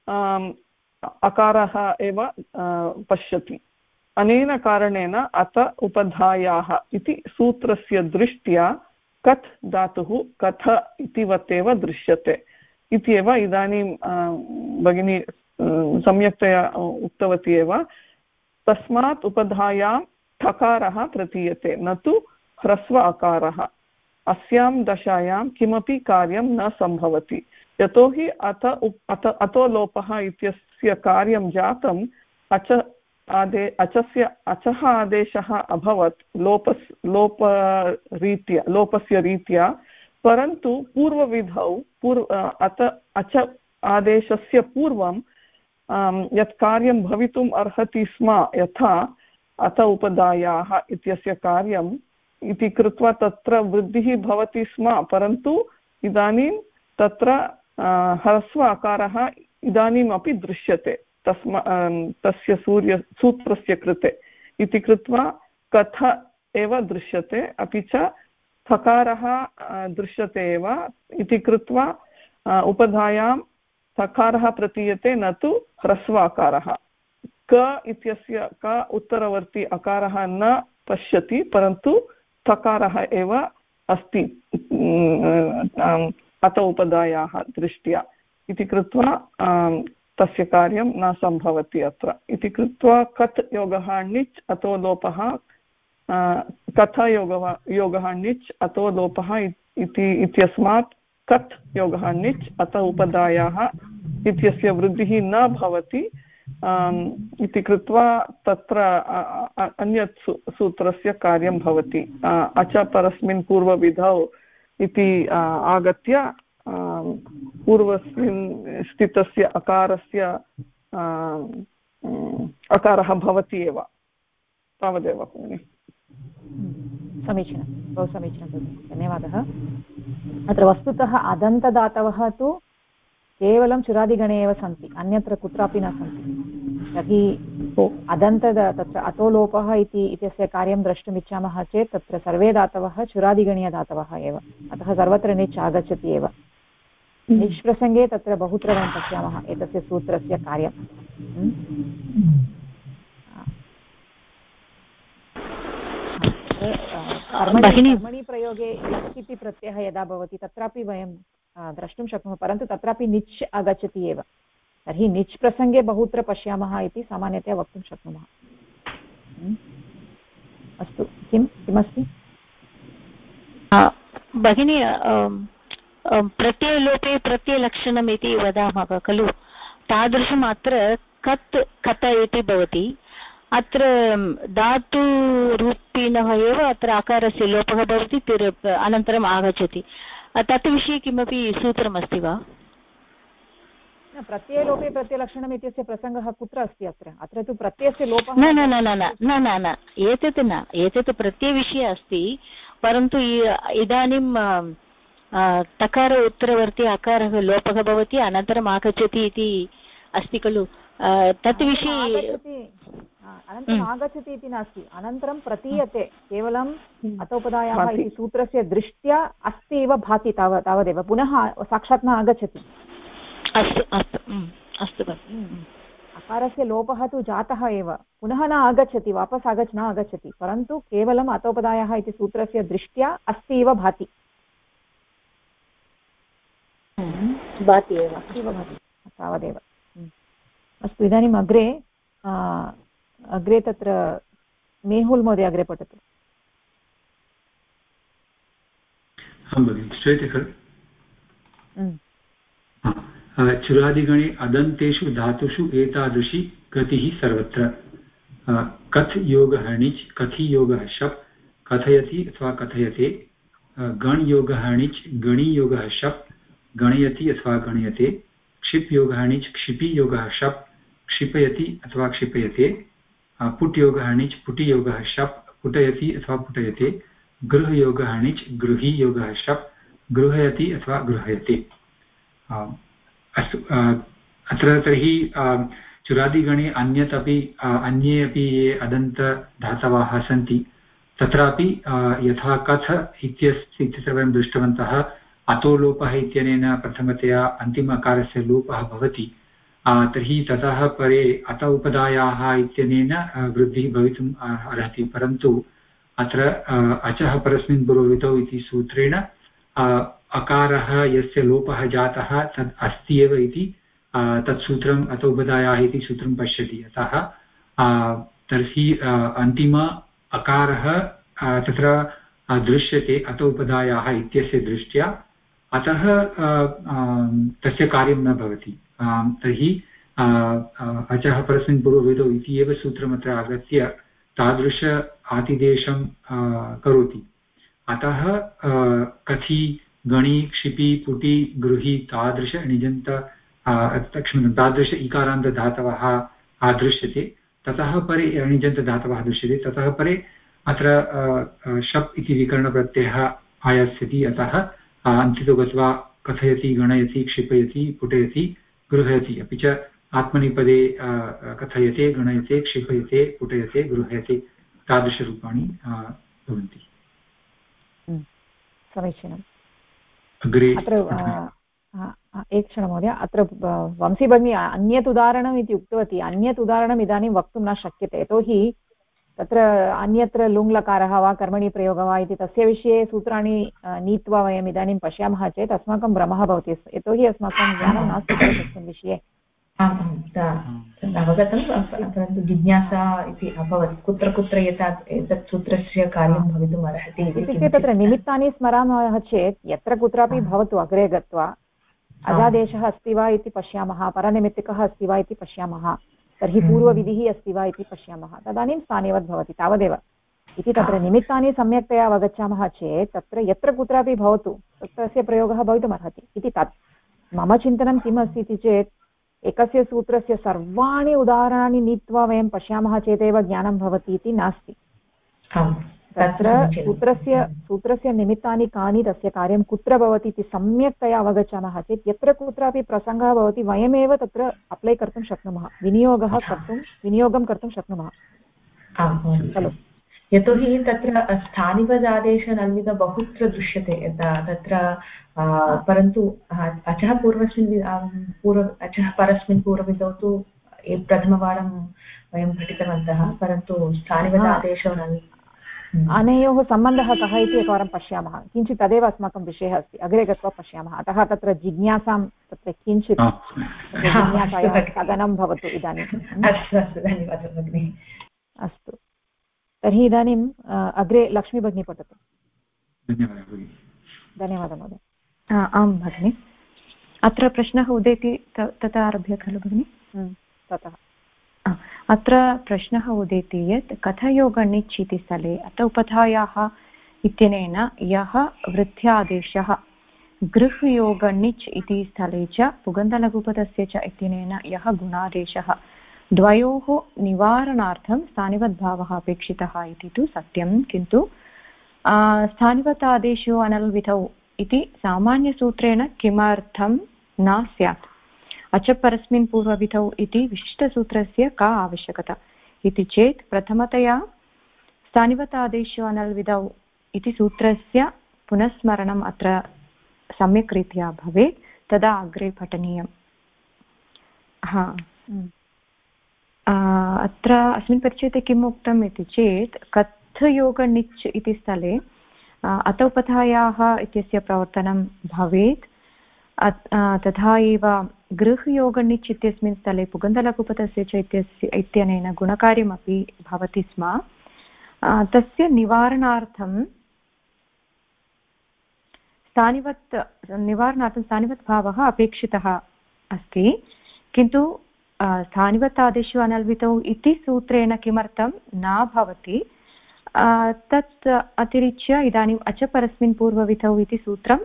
[SPEAKER 7] अकारः एव पश्यति। अनेन कारणेन अत उपधायाः इति सूत्रस्य दृष्ट्या कत् धातुः कथ इतिवत् एव दृश्यते इति एव इदानीं भगिनी सम्यक्तया उक्तवती एव। तस्मात् उपधायां ठकारः प्रतीयते, न तु ह्रस्व अकारः। अस्यां दशायां किमपि कार्यं न सम्भवति, यतोहि अतो लोपः इत्यस्य कार्यं जातम्। अचः आदेशः अभवत् लोपस्य रीत्या, परन्तु पूर्वविधौ अच आदेशस्य पूर्वं यत् कार्यं भवितुम् अर्हति स्म, यथा अत उपधायाः इत्यस्य कार्यम् इति कृत्वा तत्र वृद्धिः भवति स्म, परन्तु इदानीं तत्र ह्रस्व अकारः इदानीमपि दृश्यते तस्य सूत्रस्य कृते इति कृत्वा कथ एव दृश्यते, अपि च थकारः दृश्यते एव इति कृत्वा उपधायां थकारः प्रतीयते, न तु ह्रस्व अकारः। क इत्यस्य क उत्तरवर्ती अकारः न पश्यति, परन्तु थकारः एव अस्ति अत उपधायाः दृष्ट्या। इति कृत्वा तस्य कार्यं न सम्भवति अत्र इति कृत्वा कत् योगः णिच् अतो लोपः कथा योगः णिच् अतो लोपः इत्यस्मात् कत् योगः णिच् अत उपधायाः इत्यस्य वृद्धिः न भवति इति कृत्वा तत्र अन्यत् सूत्रस्य कार्यं भवति अच परस्मिन् पूर्वविधौ इति आगत्य पूर्वस्मिन् स्थितस्य अकारस्य अकारः भवति एव तावदेव भगिनि
[SPEAKER 2] समीचीनं बहु समीचीनं भगिनि धन्यवादः अत्र वस्तुतः अदन्तदातवः तु केवलं चुरादिगणे एव सन्ति अन्यत्र कुत्रापि न सन्ति तर्हि तत्र अतोलोपः इत्यस्य कार्यं द्रष्टुमिच्छामः चेत् तत्र सर्वे दातवः चुरादिगणीयदातवः एव अतः सर्वत्र निच् आगच्छति एव निच् प्रसङ्गे तत्र बहुत्र वयं पश्यामः एतस्य सूत्रस्य कार्यं कर्मणि प्रयोगे लक् इति प्रत्ययः यदा भवति तत्रापि वयं द्रष्टुं शक्नुमः परन्तु तत्रापि निच् आगच्छति एव तर्हि निच् प्रसङ्गे बहुत्र पश्यामः इति सामान्यतया वक्तुं शक्नुमः अस्तु किमस्ति
[SPEAKER 8] भगिनी प्रत्ययलोपे प्रत्ययलक्षणम् इति वदामः खलु तादृशम् अत्र कत् कथ इति भवति अत्र धातुरूपिणः एव अत्र आकारस्य लोपः भवति अनन्तरम् आगच्छति तत् विषये किमपि सूत्रमस्ति वा
[SPEAKER 2] प्रत्ययलोपे प्रत्ययलक्षणम् इत्यस्य प्रसङ्गः कुत्र अस्ति अत्र तु प्रत्ययस्य लोपः
[SPEAKER 8] न न न न न न न एतत् प्रत्ययविषये अस्ति परन्तु इदानीं तकार उत्तरवर्ती अकारः लोपः भवति अनन्तरम् आगच्छति इति अस्ति खलु तत् विषये
[SPEAKER 2] अनन्तरम् आगच्छति इति नास्ति अनन्तरं प्रतीयते केवलम् अतोपदायाः इति सूत्रस्य दृष्ट्या अस्ति इव भाति तावदेव पुनः साक्षात् न आगच्छति
[SPEAKER 8] अस्तु अस्तु अस्तु
[SPEAKER 2] अकारस्य लोपः तु जातः एव पुनः न आगच्छति वापस् न आगच्छति परन्तु केवलम् अतोपदायाः इति सूत्रस्य दृष्ट्या अस्ति इव भाति तावदेव अस्तु इदानीम् अग्रे तत्र मेहुल् महोदय अग्रे पठतु
[SPEAKER 4] श्रूयते खलु चुरादिगणे अदन्तेषु धातुषु एतादृशी गतिः सर्वत्र कथ् योगः णिच् कथि योगः शप् कथयति अथवा कथयते गण योगः णिच् गणि योगः शप् गणयति अथवा गणयते क्षिप् योगः णिच् क्षिपि योगः शप् क्षिपयति अथवा क्षिपयते पुट् योगः णिच् पुटि योगः शप् पुटयति अथवा पुटयते गृह योगः णिच् गृही योगः शप् गृहयति अथवा गृह्यते अस्तु अत्र तर्हि चुरादिगणे अन्ये अपि ये अदन्तधातवः सन्ति तत्रापि यथा कथ इत्यत्र वयं दृष्टवन्तः अतोलोपः इत्यनेन प्रथमतया अन्तिम अकारस्य लोपः भवति तर्हि ततः परे अत उपदायाः इत्यनेन वृद्धिः भवितुम् अर्हति परन्तु अत्र अचः परस्मिन् पूर्वविधौ इति सूत्रेण अकारः यस्य लोपः जातः तद् अस्ति एव इति तत् सूत्रम् अत उपदायाः इति सूत्रं पश्यति अतः तर्हि अन्तिम अकारः तत्र दृश्यते अत उपदायाः इत्यस्य दृष्ट्या अतः तस्य कार्यं न भवति तर्हि अचः परस्मिन् पूर्वविधौ इति एव सूत्रमत्र आगत्य तादृश आतिदेशं करोति अतः कथि गणि क्षिपि पुटि गृहि तादृश णिजन्त तादृश इकारान्तधातवः दृश्यते ततः परे णिजन्तधातवः दृश्यते ततः परे अत्र शप् इति विकरणप्रत्ययः आयास्यति अतः अन्तितो गत्वा कथयति गणयति क्षिपयति पुटयति गृह्यति अपि च आत्मनेपदे कथयते गणयते क्षिपयते पुटयते गृह्यते तादृशरूपाणि भवन्ति
[SPEAKER 2] समीचीनम्
[SPEAKER 4] अग्रे
[SPEAKER 2] अत्र एकक्षणं महोदय अत्र वंशी भगिनी अन्यत् उदाहरणम् इति उक्तवती अन्यत् उदाहरणम् इदानीं वक्तुं न शक्यते यतोहि तत्र अन्यत्र लुङ्लकारः वा कर्मणि प्रयोगः वा इति तस्य विषये सूत्राणि नीत्वा वयम् इदानीं पश्यामः चेत् अस्माकं भ्रमः भवति यतोहि अस्माकं ज्ञानं नास्ति खलु तस्मिन् विषये
[SPEAKER 6] अवगतं परन्तु जिज्ञासा इति अभवत् कुत्र कुत्र एतत् सूत्रस्य कार्यं भवितुम् अर्हति
[SPEAKER 2] इत्युक्ते तत्र निमित्तानि स्मरामः चेत् यत्र कुत्रापि भवतु अग्रे गत्वा अजादेशः अस्ति वा इति पश्यामः परनिमित्तिकः अस्ति वा इति पश्यामः तर्हि पूर्वविधिः अस्ति वा इति पश्यामः तदानीं स्थानिवद् भवति तावदेव इति तत्र निमित्तानि सम्यक्तया अवगच्छामः चेत् तत्र यत्र कुत्रापि भवतु तस्य प्रयोगः भवितुमर्हति इति तत् मम चिन्तनं किम् अस्ति इति चेत् एकस्य सूत्रस्य सर्वाणि उदाहरणानि नीत्वा वयं पश्यामः चेदेव ज्ञानं भवति इति नास्ति तत्र सूत्रस्य निमित्तानि कानि तस्य कार्यं कुत्र भवति इति सम्यक्तया अवगच्छामः चेत् यत्र कुत्रापि प्रसङ्गः भवति वयमेव तत्र अप्लै कर्तुं शक्नुमः विनियोगं कर्तुं शक्नुमः खलु
[SPEAKER 6] यतोहि तत्र स्थानिपदादेशनन्वित बहुत्र दृश्यते तत्र परन्तु अचः परस्मिन् पूर्वविधौ तु प्रथमवारं वयं पठितवन्तः परन्तु स्थानिपदादेशो
[SPEAKER 2] अनयोः सम्बन्धः कः इति एकवारं पश्यामः किञ्चित् तदेव अस्माकं विषयः अस्ति अग्रे गत्वा पश्यामः अतः तत्र जिज्ञासां तत्र किञ्चित् जिज्ञासायाः स्थगनं भवतु इदानीम्
[SPEAKER 6] अस्तु धन्यवादः भगिनि
[SPEAKER 2] अस्तु तर्हि इदानीम् अग्रे लक्ष्मी भगिनी पठतु धन्यवादः महोदय
[SPEAKER 5] आं भगिनि अत्र प्रश्नः उदेति ततः आरभ्य खलु भगिनि
[SPEAKER 2] ततः
[SPEAKER 5] अत्र प्रश्नः उदेति यत् कथयोगणिच् इति स्थले अत उपधायाः इत्यनेन यः वृद्ध्यादेशः गृह्योगणिच् इति स्थले च पुगन्तलघुपदस्य च इत्यनेन यः गुणादेशः द्वयोः निवारणार्थं स्थानिवद्भावः अपेक्षितः इति तु सत्यं किन्तु स्थानिवतादेशो अनल्विधौ इति सामान्यसूत्रेण किमर्थं न स्यात् अच परस्मिन् पूर्वविधौ इति विशिष्टसूत्रस्य का आवश्यकता इति चेत् प्रथमतया स्थानिवतादेशो अनल्विधौ इति सूत्रस्य पुनस्मरणम् अत्र सम्यक् रीत्या भवेत् तदा अग्रे पठनीयम् अत्र अस्मिन् परिचये किम् उक्तम् इति चेत् कथयोगणिच् इति स्थले अत उपधायाः इत्यस्य प्रवर्तनं भवेत् तथा एव गृह्योगणिच् इत्यस्मिन् स्थले पुगन्तलघुपदस्य च इत्यनेन गुणकार्यमपि भवति स्म तस्य निवारणार्थं स्थानिवत् भावः अपेक्षितः अस्ति किन्तु स्थानिवत् अनल्वितौ इति सूत्रेण किमर्थं न भवति तत् अतिरिच्य इदानीम् अच परस्मिन् पूर्वविधौ इति सूत्रं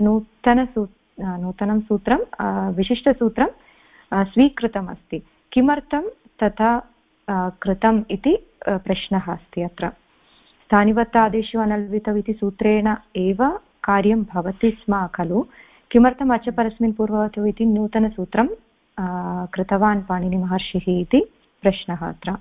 [SPEAKER 5] नूतनं सूत्रं विशिष्टसूत्रं स्वीकृतमस्ति किमर्थं तथा कृतम् इति प्रश्नः अस्ति अत्र स्थानिवत् आदेशो अनल्वितौ इति सूत्रेण एव कार्यं भवति स्म खलु किमर्थम् अच परस्मिन् पूर्वविधौ इति नूतनसूत्रं कृतवान् पाणिनिमहर्षिः इति प्रश्नः अत्र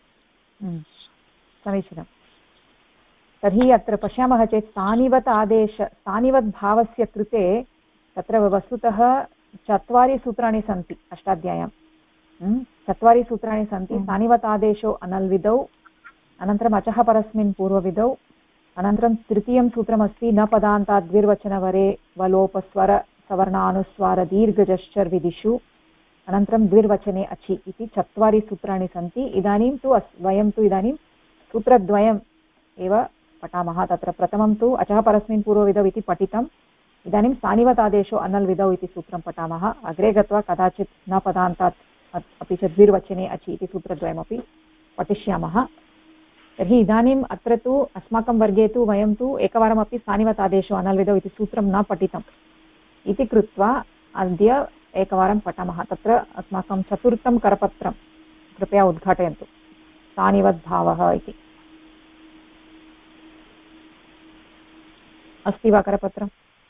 [SPEAKER 2] समीचीनं तर्हि अत्र पश्यामः चेत् स्थानिवद्भावस्य कृते तत्र वस्तुतः 4 सूत्राणि सन्ति अष्टाध्याय्यां 4 सूत्राणि सन्ति स्थानिवत् आदेशो अनल्विधौ अनन्तरम् अचः परस्मिन् पूर्वविधौ अनन्तरं तृतीयं सूत्रमस्ति न पदान्ताद् द्विर्वचनवरे वलोपस्वर सवर्णानुस्वार दीर्घजश्चर्विदिषु अनन्तरं द्विर्वचने अचि इति 4 सूत्राणि सन्ति इदानीं तु वयं तु इदानीं सूत्रद्वयम् एव पठामः तत्र प्रथमं तु अचः परस्मिन् पूर्वविधौ इति पठितम् इदानीं स्थानिवत् आदेशो अनल्विधौ इति सूत्रं पठामः अग्रे गत्वा कदाचित् न पदान्तात् अपि च द्विर्वचने अचि इति सूत्रद्वयमपि पठिष्यामः तर्हि इदानीम् अत्र तु अस्माकं वर्गे तु वयं तु एकवारमपि स्थानिवत् आदेशो अनल्विधौ इति सूत्रं न पठितम् इति कृत्वा अद्य एकवारं पठामः तत्र अस्माकं 4थं करपत्रं कृपया उद्घाटयन्तु स्थानिवद्भावः इति अस्ति वा करपत्रम्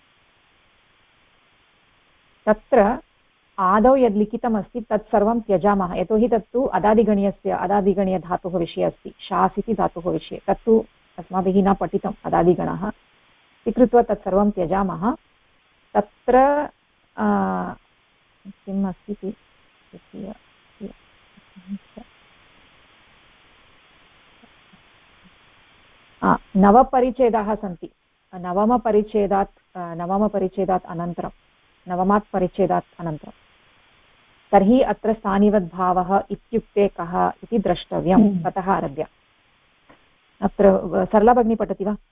[SPEAKER 2] तत्र आदौ यद् लिखितमस्ति तत् सर्वं त्यजामः यतोहि तत्तु अदादिगणीयधातोः विषये अस्ति शास् इति धातोः विषये तत्तु अस्माभिः न पठितम् अदादिगणः इति कृत्वा तत् सर्वं त्यजामः तत्र किम् अस्ति नवपरिच्छेदाः सन्ति नवमपरिच्छेदात् अनन्तरं नवमात् परिच्छेदात् अनन्तरं तर्हि अत्र स्थानिवद्भावः इत्युक्ते कः इति द्रष्टव्यं ततः आरभ्य अत्र सरला भगिनी पठति वा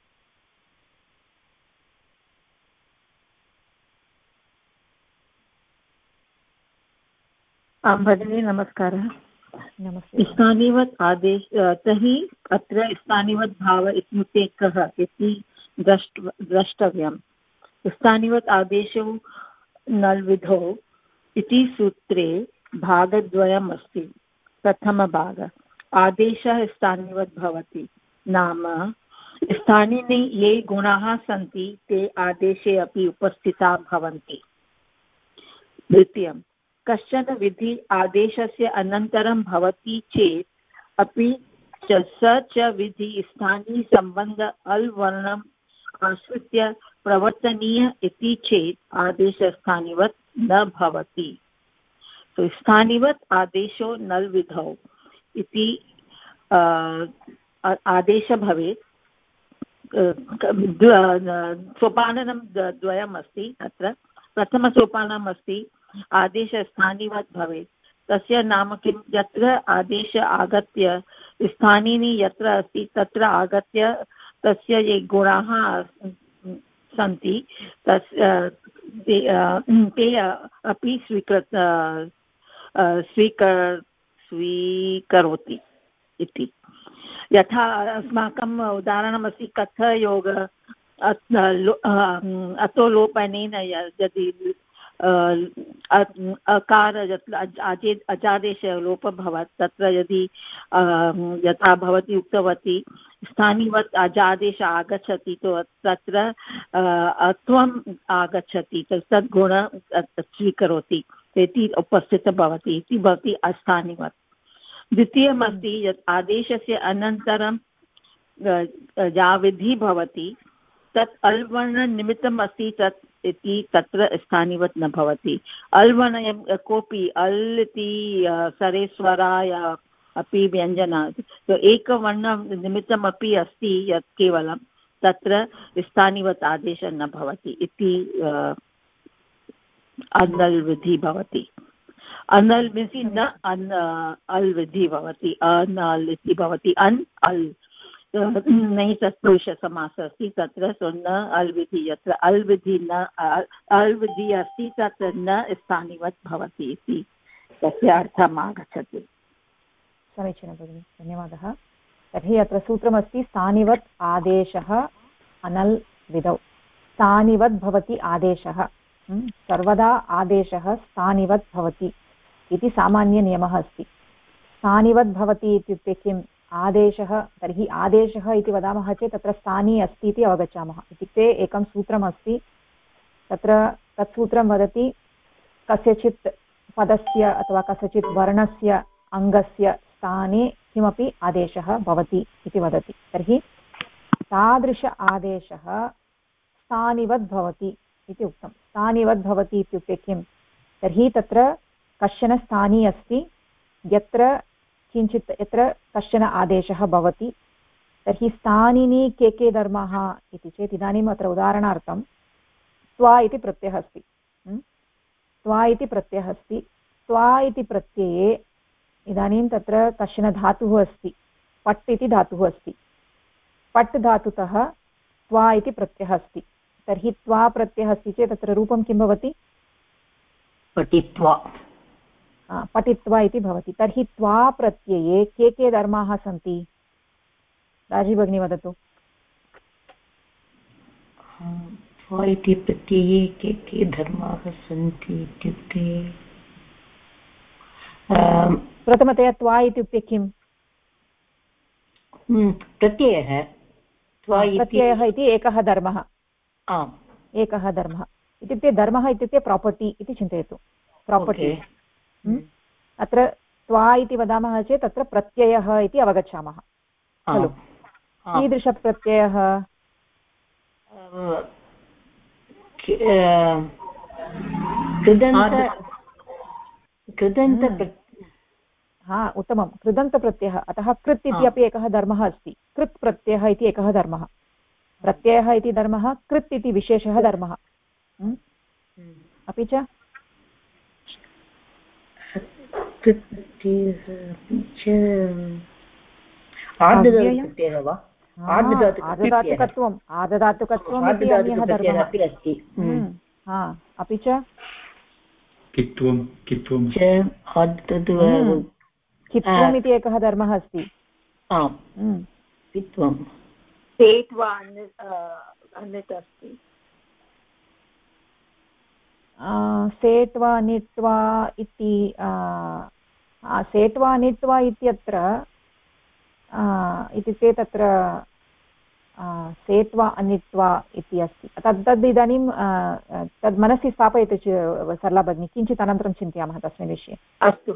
[SPEAKER 9] भगिनी नमस्कारः
[SPEAKER 2] नमस्ते
[SPEAKER 9] स्थानिवत् आदेश तर्हि अत्र स्थानिवत् भाव इत्युक्ते कः इति द्रष्टव्यं स्थानिवत् आदेशौ नल्विधौ इति सूत्रे भागद्वयम् अस्ति प्रथमभागः आदेशः स्थानिवत् भवति नाम स्थानिनि ये गुणाः सन्ति ते आदेशे अपि उपस्थिताः भवन्ति द्वितीयं कश्चन विधि आदेशस्य अनन्तरं भवति चेत् अपि स च विधि स्थानीयसम्बन्ध अल् वर्णम् आश्रित्य प्रवर्तनीय इति चेत् आदेशस्थानिवत् न भवति तो स्थानिवत् आदेशो नल् विधौ इति आदेशः भवेत् सोपानं द्वयम् अस्ति अत्र प्रथमसोपानम् अस्ति आदेशस्थानिवत् भवेत् तस्य नाम किं यत्र आदेश आगत्य स्थानीनि यत्र अस्ति तत्र आगत्य तस्य ये गुणाः सन्ति ते अपि स्वीकरोति इति यथा अस्माकम् उदाहरणमस्ति कथयोग अतो लोपनेन यदि अकार अजादेश लोपः भवति तत्र यदि यथा भवती उक्तवती स्थानिवत् अजादेश आगच्छति तो तत्र अत्वम् आगच्छति तद्गुण स्वीकरोति इति उपस्थितः भवति इति भवति अस्थानिवत् द्वितीयमस्ति यत् आदेशस्य अनन्तरं या विधिः भवति तत् अल्वर्णनिमित्तम् अस्ति तत् इति तत्र स्थानिवत् न भवति अल्वर्णं कोऽपि अल् इति सरेस्वराय अपि व्यञ्जना तो एकवर्णं निमित्तमपि अस्ति यत् केवलं तत्र स्थानिवत् आदेशः न भवति इति अनल् विधि भवति अनल् मिन्स् न अल् विधि भवति अनल् इति भवति अन् अल् नहि तत्पुरुषसमासः अस्ति तत्र न अल् विधि यत्र अल् विधि न अल् विधि अस्ति तत्र न स्थानिवत् भवति इति तस्य अर्थम् आगच्छति
[SPEAKER 2] समीचीनं भगिनि धन्यवादः तर्हि अत्र सूत्रमस्ति स्थानिवत् आदेशः अनल् विधौ स्थानिवत् भवति आदेशः सर्वदा आदेशः स्थानिवत् भवति इति सामान्यनियमः अस्ति स्थानिवत् भवति इत्युक्ते किम् आदेशः तर्हि आदेशः इति वदामः चेत् तत्र स्थानी अस्ति इति अवगच्छामः इत्युक्ते एकं सूत्रमस्ति तत्र तत् सूत्रं वदति कस्यचित् पदस्य अथवा कस्यचित् वर्णस्य अङ्गस्य स्थाने किमपि आदेशः भवति इति वदति तर्हि तादृश आदेशः स्थानिवत् भवति इति उक्तं स्थानिवत् भवति इत्युक्ते किं तर्हि तत्र कश्चन स्थानी अस्ति यत्र कश्चन आदेशः भवति तर्हि स्थानिनि के धर्माः इति चेत् इदानीम् अत्र उदाहरणार्थं त्वा इति प्रत्ययः अस्ति त्वा इति प्रत्ययः अस्ति त्वा इति प्रत्यये इदानीं तत्र कश्चन धातुः अस्ति पट् इति धातुः अस्ति पट् धातुतः त्वा इति प्रत्ययः अस्ति तर्हि त्वा प्रत्ययः अस्ति चेत् तत्र रूपं किं भवति
[SPEAKER 8] पठित्वा
[SPEAKER 2] पठित्वा इति भवति तर्हि त्वा प्रत्यये के धर्माः सन्ति राजी भगिनी वदतु
[SPEAKER 8] त्वा इति प्रत्यये के धर्माः सन्ति इत्युक्ते
[SPEAKER 2] प्रथमतया त्वा इत्युक्ते किम्
[SPEAKER 8] प्रत्ययः
[SPEAKER 2] प्रत्ययः इति एकः धर्मः एकः धर्मः इत्युक्ते धर्मः इत्युक्ते प्रापर्टि इति चिन्तयतु प्रापर्टि अत्र त्वा इति वदामः चेत् तत्र प्रत्ययः इति अवगच्छामः खलु कीदृशप्रत्ययः उत्तमं कृदन्तप्रत्ययः अतः कृत् इति अपि एकः धर्मः अस्ति कृत् प्रत्ययः इति एकः धर्मः, प्रत्ययः इति धर्मः, कृत् इति विशेषः धर्मः। अपि च आर्धधातुकत्वम्, आर्धधातुकत्वम् इति अन्यः धर्मः अपि च कित्वम् इति एकः धर्मः अस्ति।
[SPEAKER 9] कित्वं सेट्वा अन्यत् अस्ति,
[SPEAKER 2] सेट्वा निट्वा इति सेट्वा निट्वा इत्यत्र इत्युक्ते तत्र सेट्वा अनिट्वा इति अस्ति। तद् इदानीं तद् मनसि स्थापयतु सरला भगिनी, किञ्चित् अनन्तरं चिन्तयामः तस्मिन् विषये।
[SPEAKER 9] अस्तु।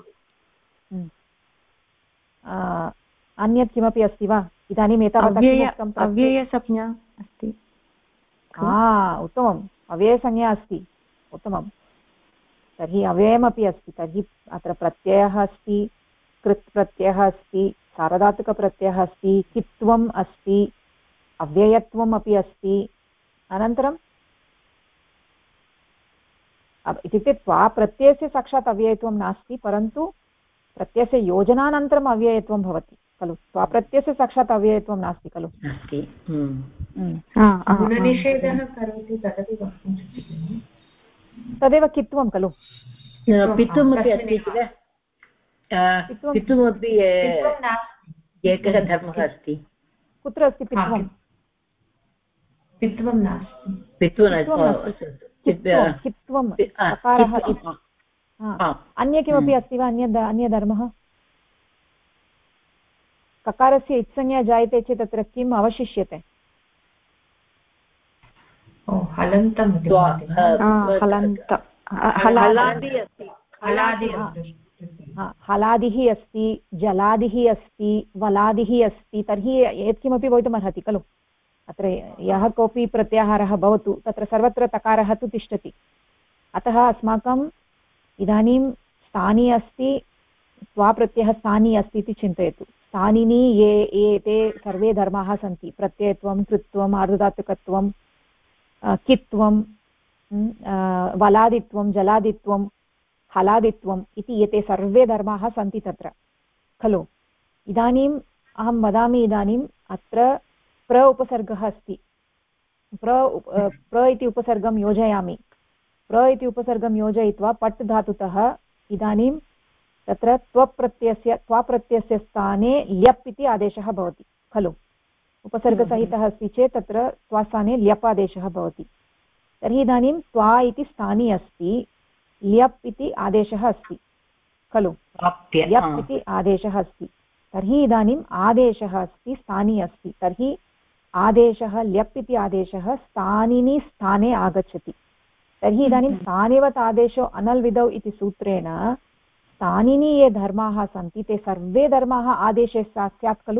[SPEAKER 2] अन्यत् किमपि अस्ति वा इदानीम्? एतावत्
[SPEAKER 5] अव्ययसंज्ञा अस्ति।
[SPEAKER 2] उत्तमम्, अव्ययसंज्ञा अस्ति, उत्तमं। तर्हि अव्ययमपि अस्ति। तर्हि अत्र प्रत्ययः अस्ति, कृत् प्रत्ययः अस्ति, सार्वधातुकप्रत्ययः अस्ति, कित्वम् अस्ति, अव्ययत्वम् अपि अस्ति। अनन्तरं इत्युक्ते त्वा प्रत्ययस्य साक्षात् अव्ययत्वं नास्ति, परन्तु प्रत्ययस्य योजनानन्तरम् अव्ययत्वं भवति खलु। त्वा प्रत्ययस्य साक्षात् अव्ययत्वं नास्ति खलु। तदेव कित्वं खलु।
[SPEAKER 9] पित्वमपि अस्ति किल, पित्वमपि एकः धर्मः अस्ति।
[SPEAKER 2] कुत्र अस्ति पित्वं?
[SPEAKER 6] पित्वं नास्ति,
[SPEAKER 2] कित्वं सकारः। अन्य किमपि अस्ति वा अन्यधर्मः? ककारस्य इत्संज्ञा जायते चेत् तत्र किम् अवशिष्यते? हलादिः अस्ति, जलादिः अस्ति, वलादिः अस्ति। तर्हि यत्किमपि भवितुमर्हति खलु। अत्र यः कोऽपि प्रत्याहारः भवतु, तत्र सर्वत्र तकारः तु तिष्ठति। अतः अस्माकम् इदानीं स्थानी अस्ति, त्वाप्रत्ययः स्थानी अस्ति इति चिन्तयतु। स्थानिनी ये ते सर्वे धर्माः सन्ति, प्रत्ययत्वं, कृत्वम्, आर्धधातुकत्वं, कित्वं, वलादित्वं, जलादित्वं, हलादित्वम् इति एते सर्वे धर्माः सन्ति तत्र खलु। इदानीम् अहं वदामि, इदानीम् अत्र प्र उपसर्गः अस्ति, प्र इति उपसर्गं योजयामि। प्र इति उपसर्गं योजयित्वा पट् धातुतः इदानीं तत्र त्वाप्रत्ययस्य स्थाने ल्यप् इति आदेशः भवति खलु। उपसर्गसहितः अस्ति चेत् तत्र त्वास्थाने ल्यप् आदेशः भवति। तर्हि इदानीं त्वा इति स्थानी अस्ति, ल्यप् इति आदेशः अस्ति खलु। ल्यप् इति आदेशः अस्ति। तर्हि इदानीम् आदेशः अस्ति, स्थानी अस्ति। तर्हि आदेशः ल्यप् इति आदेशः स्थानिनि स्थाने आगच्छति। तर्हि इदानीं स्थानिवत् आदेशो अनल् विधौ इति सूत्रेण स्थानिनि ये धर्माः सन्ति ते सर्वे धर्माः आदेशे स्यात् खलु।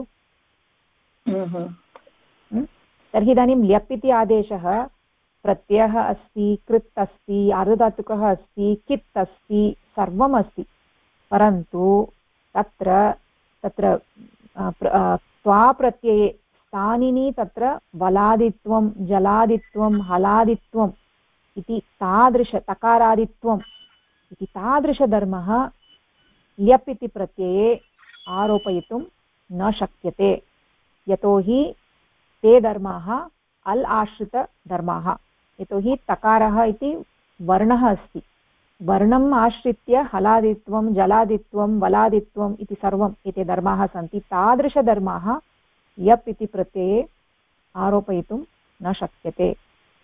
[SPEAKER 2] तर्हि इदानीं ल्यप् इति आदेशः प्रत्ययः अस्ति, कृत् अस्ति, आर्धधातुकः अस्ति, कित् अस्ति, सर्वम् अस्ति। परन्तु तत्र त्वा प्रत्यये स्थानिनि तत्र वलादित्वं, जलादित्वं, हलादित्वम् इति तादृश तकारादित्वम् इति तादृशधर्मः ल्यप् इति प्रत्यये आरोपयितुं न शक्यते। यतोहि ते धर्माः अल् आश्रितधर्माः। यतोहि तकारः इति वर्णः अस्ति, वर्णम् आश्रित्य हलादित्वं, जलादित्वं, वलादित्वम् इति सर्वम् एते धर्माः सन्ति। तादृशधर्माः ल्यप् इति प्रत्यये आरोपयितुं न शक्यते।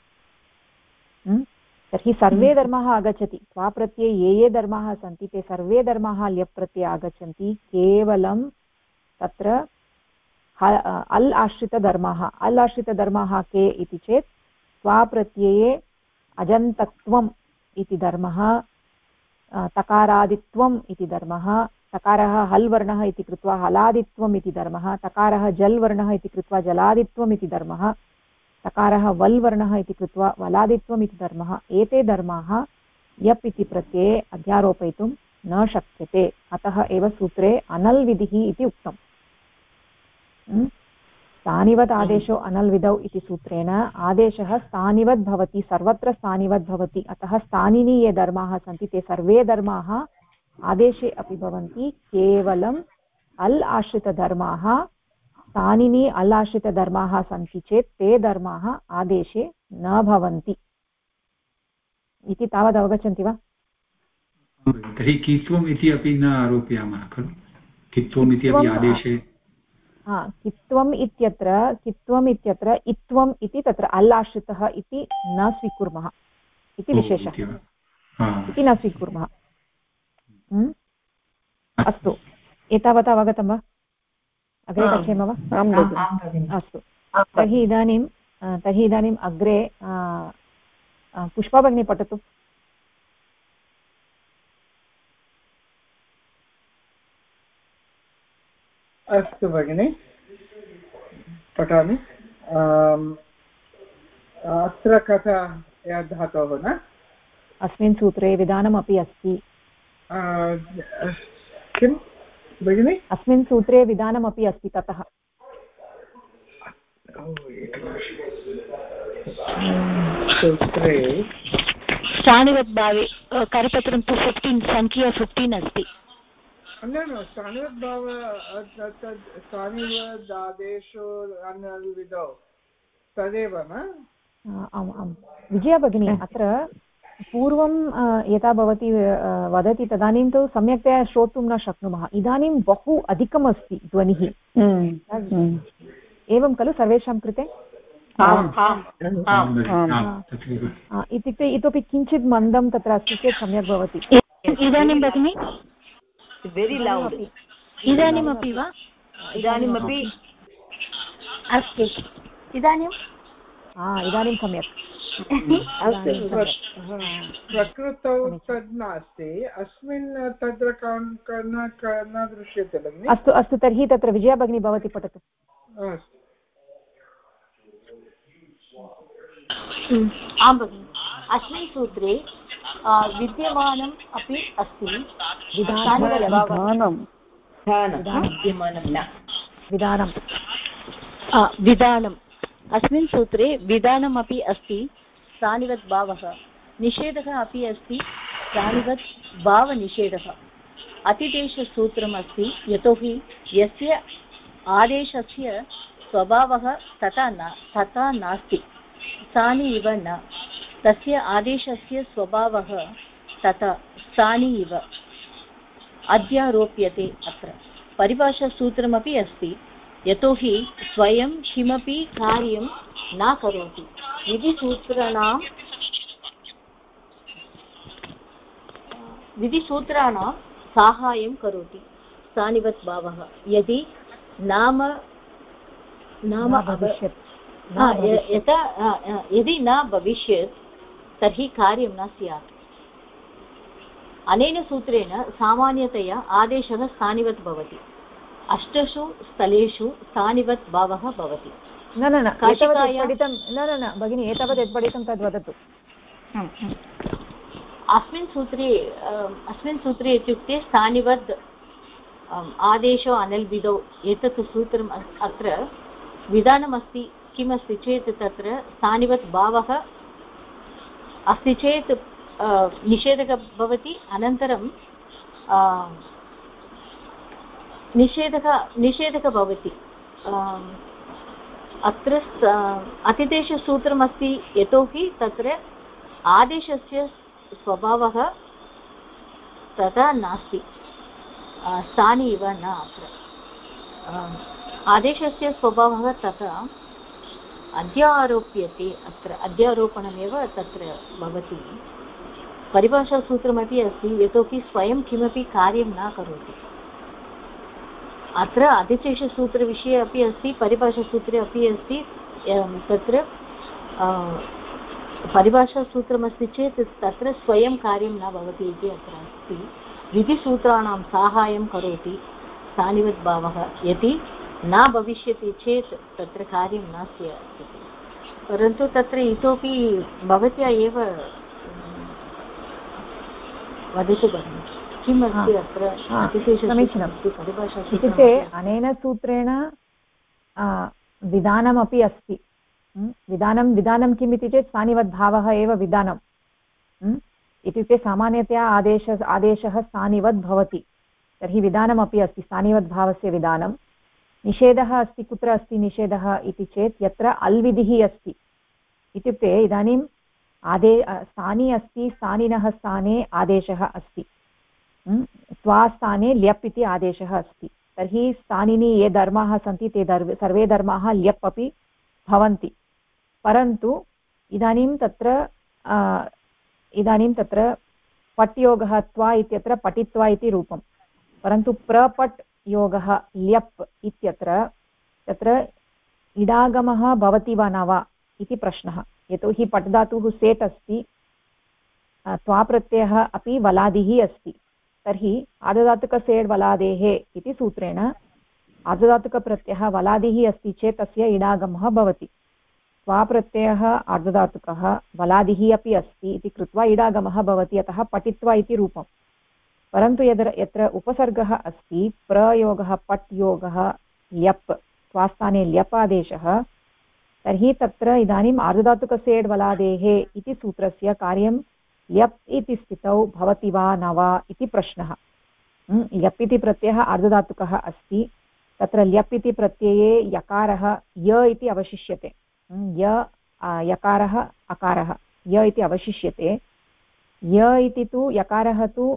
[SPEAKER 2] तर्हि सर्वे धर्माः आगच्छति। त्वाप्रत्यये ये धर्माः सन्ति ते सर्वे धर्माः ल्यप् प्रत्यये आगच्छन्ति। केवलं तत्र अल् आश्रितधर्माः, अल् आश्रितधर्माः के इति चेत् त्वाप्रत्यये अजन्तत्वम् इति धर्मः, तकारादित्वम् इति धर्मः, तकारः हल् वर्णः इति कृत्वा हलादित्वम् इति धर्मः, तकारः जल् वर्णः इति कृत्वा जलादित्वम् इति धर्मः, तकारः वल् वर्णः इति कृत्वा वलादित्वम् इति धर्मः। एते धर्माः ल्यप् इति प्रत्यये अध्यारोपयितुं न शक्यते। अतः एव सूत्रे अनल् विधिः इति उक्तम्। स्थानिवत् आदेशो अनल्विदौ इति सूत्रेण आदेशः स्थानिवत् भवति, सर्वत्र स्थानिवत् भवति। अतः स्थानिनि ये धर्माः सन्ति ते सर्वे धर्माः आदेशे अपि भवन्ति। केवलम् अल् आश्रितधर्माः, स्थानिनि अल् आश्रितधर्माः सन्ति चेत् ते धर्माः आदेशे न भवन्ति इति तावत् अवगच्छन्ति वा?
[SPEAKER 4] तर्हि कित्वम् इति अपि न आरोपयामः खलु? कित्वम् इति अपि आदेशे
[SPEAKER 2] कित्वम् इत्यत्र इत्वम् इति तत्र अल् आश्रितः इति न स्वीकुर्मः इति विशेषः, इति न स्वीकुर्मः। अस्तु, एतावता अवगतं वा? अग्रे गच्छेम वा? अस्तु, तर्हि इदानीम् अग्रे पुष्पा भगिनी पठतु।
[SPEAKER 3] अस्तु भगिनि, पठामि। अत्र कथा या धातोः न?
[SPEAKER 2] अस्मिन् सूत्रे विधानमपि अस्ति।
[SPEAKER 3] किं भगिनि? अस्मिन्
[SPEAKER 2] सूत्रे विधानमपि अस्ति ततः।
[SPEAKER 3] सूत्रे
[SPEAKER 8] स्थानिवद्भावे करपत्रं तु 15 संख्या 15 अस्ति।
[SPEAKER 3] न स्थानिवद्भाव स्थानिवदादेशो अनल्विदौ तदेव न?
[SPEAKER 2] आम् आम् विजया भगिनी, अत्र पूर्वं यथा भवती वदति तदानीं तु सम्यक्तया श्रोतुं न शक्नुमः। इदानीं बहु अधिकमस्ति ध्वनिः, एवं खलु सर्वेषां कृते? इत्युक्ते इतोपि किञ्चित् मन्दं तत्र अस्ति चेत् सम्यक् भवति।
[SPEAKER 8] इदानीं भगिनि
[SPEAKER 9] वेरि लौड्।
[SPEAKER 8] इदानीमपि वा?
[SPEAKER 9] इदानीमपि
[SPEAKER 8] अस्तु, इदानीं
[SPEAKER 2] सम्यक्।
[SPEAKER 3] प्रकृतौ तद् नास्ति, अस्मिन् तत्र न दृश्यते भगिनि।
[SPEAKER 2] अस्तु अस्तु, तर्हि तत्र विजया भगिनी भवती पठतु।
[SPEAKER 8] आं भगिनि, अस्मिन् सूत्रे विद्यमानम् अपि अस्ति। विधानम् अस्मिन् सूत्रे विधानम् अपि अस्ति, स्थानिवत् भावः। निषेधः अपि अस्ति, स्थानिवत् भावनिषेधः। अतिदेशसूत्रम् अस्ति, यतोहि यस्य आदेशस्य स्वभावः तथा नास्ति, स्थानि इव न। तस्य आदेशस्य स्वभावः तथा स्थानि इव अध्यारोप्यते। अत्र परिभाषासूत्रमपि अस्ति, यतोहि स्वयं किमपि कार्यं न करोति, विधिसूत्राणां साहाय्यं करोति। स्थानिवत् भावः यदि यदि न भविष्यत् तर्हि कार्यं न स्यात्। अनेन सूत्रेण सामान्यतया आदेशः स्थानिवत् भवति। 8 स्थलेषु स्थानिवत् भावः भवति।
[SPEAKER 2] न भगिनी, एतावत् यत् पठितं तद् वदतु।
[SPEAKER 8] अस्मिन् सूत्रे इत्युक्ते स्थानिवद् आदेशो अनल्विदौ, एतत् सूत्रम् अत्र विधानमस्ति। किमस्ति चेत् तत्र स्थानिवत् भावः अस्ति चेत् निषेधः भवति, अनन्तरं निषेधः भवति। अत्र अतिदेशसूत्रमस्ति, यतोहि तत्र आदेशस्य स्वभावः तथा नास्ति, स्थानि इव न। अत्र आदेशस्य स्वभावः तथा अध्यारोप्यते। अत्र अध्यारोपणमेव तत्र भवति। परिभाषासूत्रमपि अस्ति, यतोहि स्वयं किमपि कार्यं न करोति। अत्र अधिशेषसूत्रविषये अपि अस्ति, परिभाषासूत्रे अपि अस्ति। तत्र परिभाषासूत्रमस्ति चेत् तत्र स्वयं कार्यं न भवति इति अत्र अस्ति। विधिसूत्राणां साहाय्यं करोति स्थानिवत् भावः, यदि न भविष्यति चेत् तत्र कार्यं न स्यात्। परन्तु तत्र इतोपि भवत्या एव वदतु भगिनि, किम् अस्ति अत्र?
[SPEAKER 2] समीचीनम्। इत्युक्ते अनेन सूत्रेण विधानमपि अस्ति। विधानं किम् इति चेत् स्थानिवद्भावः एव विधानम्। इत्युक्ते सामान्यतया आदेशः स्थानिवद् भवति, तर्हि विधानमपि अस्ति स्थानिवद्भावस्य विधानं। निषेधः अस्ति, कुत्र अस्ति निषेधः इति चेत् यत्र अल्विधिः अस्ति। इत्युक्ते इदानीम् स्थानी अस्ति, स्थानिनः स्थाने आदेशः अस्ति, त्वास्थाने ल्यप् इति आदेशः अस्ति। तर्हि स्थानिनि ये धर्माः सन्ति ते सर्वे धर्माः ल्यप् अपि भवन्ति। परन्तु इदानीं तत्र पट् योगः त्वा इत्यत्र पठित्वा इति रूपं, परन्तु प्रपट् योगः ल्यप् इत्यत्र तत्र इडागमः भवति वा न वा इति प्रश्नः। यतोहि पट् धातुः सेट् अस्ति, त्वाप्रत्ययः अपि वलादिः अस्ति। तर्हि आर्धधातुकसेड् वलादेः इति सूत्रेण आर्धधातुकप्रत्ययः वलादिः अस्ति चेत् तस्य इडागमः भवति। त्वाप्रत्ययः आर्धधातुकः वलादिः अपि अस्ति इति कृत्वा इडागमः भवति, अतः पठित्वा इति रूपं। परन्तु यत्र उपसर्गः अस्ति, प्रयोगः पट् योगः ल्यप्, त्वास्थाने ल्यप् आदेशः, तर्हि तत्र इदानीम् आर्धधातुकसेड् वलादेः इति सूत्रस्य कार्यं ल्यप् इति स्थितौ भवति वा न वा इति प्रश्नः। ल्यप् इति प्रत्ययः आर्धधातुकः अस्ति, तत्र ल्यप् इति प्रत्यये यकारः य इति अवशिष्यते। यकारः अकारः य इति अवशिष्यते। य इति तु यकारः तु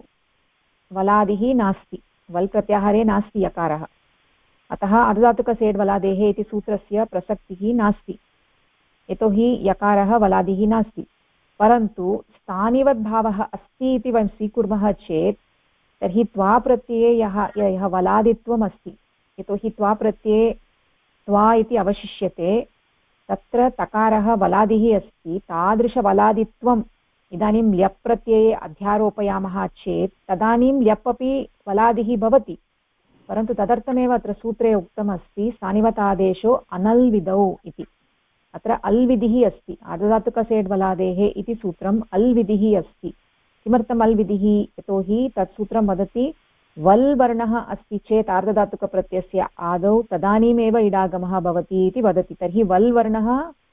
[SPEAKER 2] वलादिः नास्ति, वल् प्रत्याहारे नास्ति यकारः, अतः आर्धधातुकसेड् वलादेः इति सूत्रस्य प्रसक्तिः नास्ति, यतोहि यकारः वलादिः नास्ति। परन्तु स्थानिवद्भावः अस्ति इति वयं स्वीकुर्मः चेत् तर्हि त्वाप्रत्यये यः वलादित्वम् अस्ति, यतोहि त्वाप्रत्यये त्वा इति अवशिष्यते, तत्र तकारः वलादिः अस्ति, तादृशवलादित्वम् इदानीं ल्यप् प्रत्यये अध्यारोपयामः चेत् तदानीं ल्यप् अपि वलादिः भवति। परन्तु तदर्थमेव अत्र सूत्रे उक्तमस्ति स्थानिवतादेशो अनल्विधौ इति। अत्र अल्विधिः अस्ति, आर्धधातुकसेड् वलादेः इति सूत्रम् अल्विधिः अस्ति। किमर्थम् अल्विधिः? यतोहि तत् सूत्रं वदति वल् वर्णः अस्ति चेत् आर्धधातुकप्रत्ययस्य आदौ तदानीमेव इडागमः भवति इति वदति। तर्हि वल् वर्णः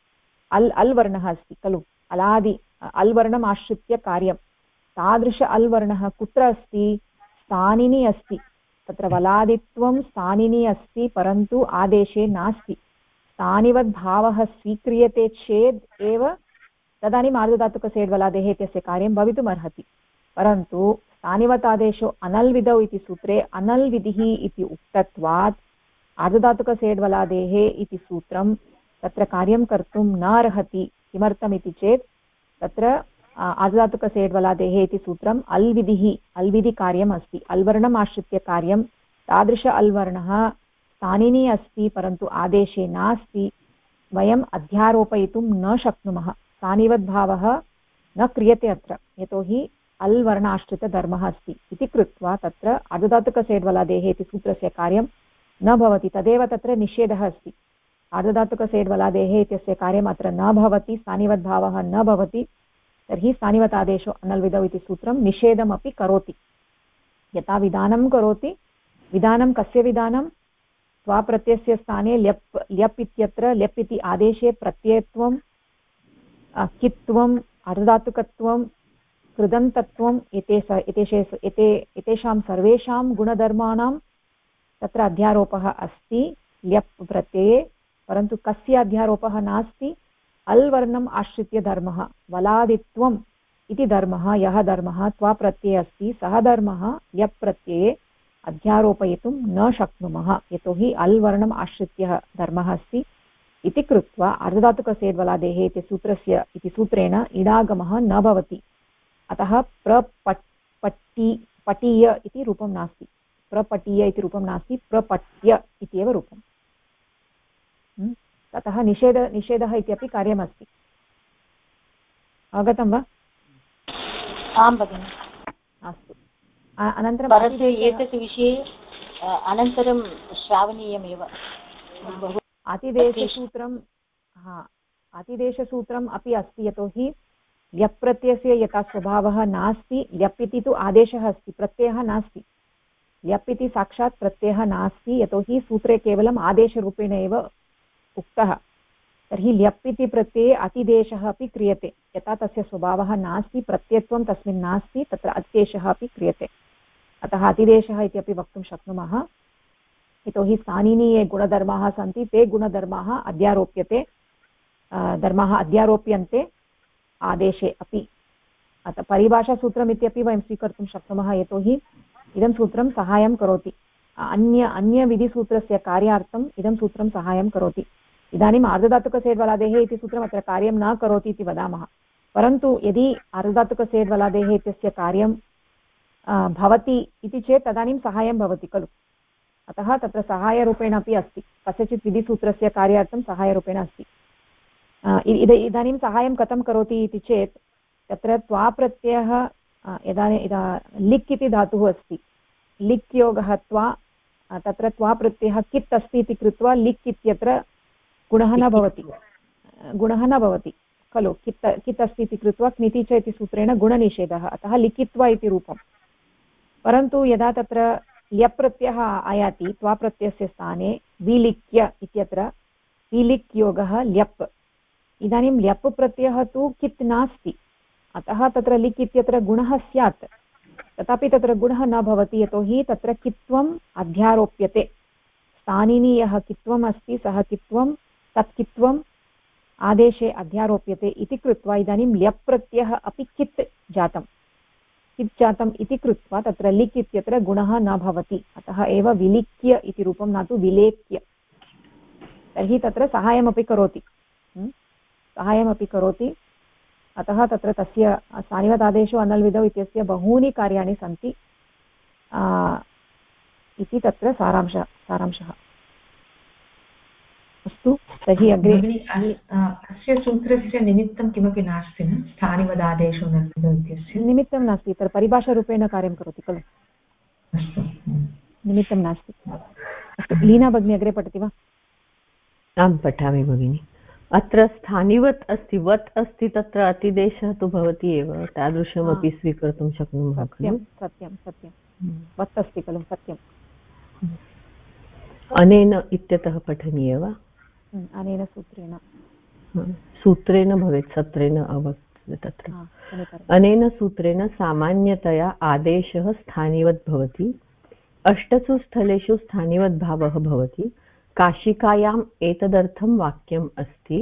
[SPEAKER 2] अल् वर्णः अस्ति खलु, अल् वर्णम् आश्रित्य कार्यं। तादृश अल् वर्णः कुत्र अस्ति? स्थानिनि अस्ति। तत्र वलादित्वं स्थानिनि अस्ति, परन्तु आदेशे नास्ति। स्थानिवद्भावः स्वीक्रियते चेत् एव तदानीम् आर्धधातुकसेड् वलादेः इत्यस्य कार्यं भवितुम् अर्हति। परन्तु स्थानिवत् आदेशो अनल्विधौ इति सूत्रे अनल्विधिः इति उक्तत्वात् आर्धधातुकसेड् वलादेः इति सूत्रं तत्र कार्यं कर्तुं न अर्हति। किमर्थमिति चेत् तत्र आर्धधातुकसेड् वलादेः इति सूत्रम् अल्विधिकार्यम् अस्ति, अल्वर्णम् आश्रित्य कार्यं। तादृश अल्वर्णः स्थानिनि अस्ति, परन्तु आदेशे नास्ति, वयम् अध्यारोपयितुं न शक्नुमः। स्थानिवद्भावः न क्रियते अत्र, यतोहि अल् वर्णाश्रितधर्मः अस्ति इति कृत्वा तत्र आर्धधातुकसेड् वलादेः इति सूत्रस्य कार्यं न भवति। तदेव तत्र निषेधः अस्ति। आर्धधातुकसेड् वलादेः इत्यस्य कार्यम् अत्र न भवति, स्थानिवद्भावः न भवति, तर्हि स्थानिवत् आदेशो अनल्विधौ इति सूत्रं निषेधमपि करोति। यथा विधानं करोति, विधानं कस्य विधानं? स्वाप्रत्ययस्य स्थाने ल्यप् इत्यत्र ल्यप् इति आदेशे प्रत्ययत्वं, कित्वम्, अर्धधातुकत्वं, कृदन्तत्वम् एतेषां सर्वेषां गुणधर्माणां तत्र अध्यारोपः अस्ति ल्यप् प्रत्यये। परन्तु कस्य अध्यारोपः नास्ति? अल् वर्णम् आश्रित्य धर्मः, वलादित्वम् इति धर्मः, यः धर्मः त्वाप्रत्यये अस्ति सः धर्मः ल्यप् प्रत्यये अध्यारोपयितुं न शक्नुमः, यतोहि अल् वर्णम् आश्रित्य धर्मः अस्ति इति कृत्वा आर्धधातुकसेड् वलादेः इति सूत्रेण इडागमः न भवति। अतः पटीय इति रूपं नास्ति, प्रपटीय इति रूपं नास्ति, प्रपट्य इत्येव रूपम्। ततः निषेधः इत्यपि कार्यमस्ति। अवगतं वा?
[SPEAKER 8] आं भगिनि।
[SPEAKER 2] अस्तु, अनन्तरं
[SPEAKER 8] एतत् विषये अनन्तरं श्रावणीयमेव।
[SPEAKER 2] अतिदेशसूत्रम् अपि अस्ति, यतोहि ल्यप् प्रत्ययस्य यथा स्वभावः नास्ति, ल्यप् इति तु आदेशः अस्ति, प्रत्ययः नास्ति। ल्यप् इति साक्षात् प्रत्ययः नास्ति, यतोहि सूत्रे केवलम् आदेशरूपेण एव उक्तः तर्हि ल्यप् इति प्रत्यये अतिदेशः अपि क्रियते यथा तस्य स्वभावः नास्ति प्रत्ययत्वं तस्मिन् नास्ति तत्र अतिदेशः अपि क्रियते अतः अतिदेशः इति अपि वक्तुं शक्नुमः यतोहि स्थानिनि ये गुणधर्माः सन्ति ते गुणधर्माः अध्यारोप्यते धर्माः अध्यारोप्यन्ते आदेशे अपि अतः परिभाषासूत्रम् इत्यपि वयं स्वीकर्तुं शक्नुमः यतोहि इदं सूत्रं सहायं करोति अन्यविधिसूत्रस्य कार्यार्थम् इदं सूत्रं सहायं करोति इदानीम् आर्धधातुकसेड्वलादेः इति सूत्रम् अत्र कार्यं न करोति इति वदामः परन्तु यदि आर्धधातुकसेड्वलादेः इत्यस्य कार्यं भवति इति चेत् तदानीं सहायं भवति खलु अतः तत्र सहायरूपेण अपि अस्ति कस्यचित् विधिसूत्रस्य कार्यार्थं सहायरूपेण अस्ति इदानीं सहायं कथं करोति इति चेत् तत्र त्वा प्रत्ययः लिक् इति धातुः अस्ति लिक् योगः त्वा तत्र त्वा प्रत्ययः कित् अस्ति इति कृत्वा लिक् इत्यत्र गुणः न भवति खलु कित् अस्ति इति कृत्वा क्निति च इति सूत्रेण गुणनिषेधः अतः लिखित्वा इति रूपं परन्तु यदा तत्र ल्यप् प्रत्ययः आयाति त्वा प्रत्ययस्य स्थाने विलिख्य इत्यत्र विलिक् योगः ल्यप् इदानीं ल्यप् प्रत्ययः तु कित् नास्ति अतः तत्र लिक् इत्यत्र गुणः स्यात् तथापि तत्र गुणः न भवति यतोहि तत्र कित्वम् अध्यारोप्यते स्थानिनि यः कित्वम् अस्ति सः कित्वं तत् कित्वम् आदेशे अध्यारोप्यते इति कृत्वा इदानीं ल्यप् प्रत्ययः अपि कित् जातम् इति कृत्वा तत्र लिक् इत्यत्र गुणः न भवति अतः एव विलिख्य इति रूपं न तु विलेख्य तर्हि तत्र सहायमपि करोति अतः तत्र तस्य स्थानिवदादेशो अनल्विदौ इत्यस्य बहूनि कार्याणि सन्ति इति तत्र सारांशः अस्तु तर्हि अग्रे
[SPEAKER 6] अस्य सूत्रस्य निमित्तं किमपि नास्ति न स्थानिवदादेशो अनल्विदौ इत्यस्य निमित्तं
[SPEAKER 2] नास्ति तत्र परिभाषारूपेण कार्यं करोति खलु
[SPEAKER 6] अस्तु
[SPEAKER 2] निमित्तं नास्ति अस्तु लीना भगिनी अग्रे पठति वा
[SPEAKER 10] आं पठामि भगिनि अत्र स्थानिवत् अस्ति वत् अस्ति तत्र अतिदेशः तु भवति एव तादृशमपि स्वीकर्तुं शक्नुमः खलु
[SPEAKER 2] सत्यं वत् अस्ति खलु सत्यम्
[SPEAKER 10] अनेन इत्यतः पठनीय वा
[SPEAKER 2] अनेन
[SPEAKER 10] सूत्रेण भवेत् सत्रेण अवत् तत्र अनेन सूत्रेण सामान्यतया आदेशः स्थानिवत् भवति अष्टसु स्थलेषु स्थानिवद्भावः भवति काशिकायाम् एतदर्थं वाक्यम् अस्ति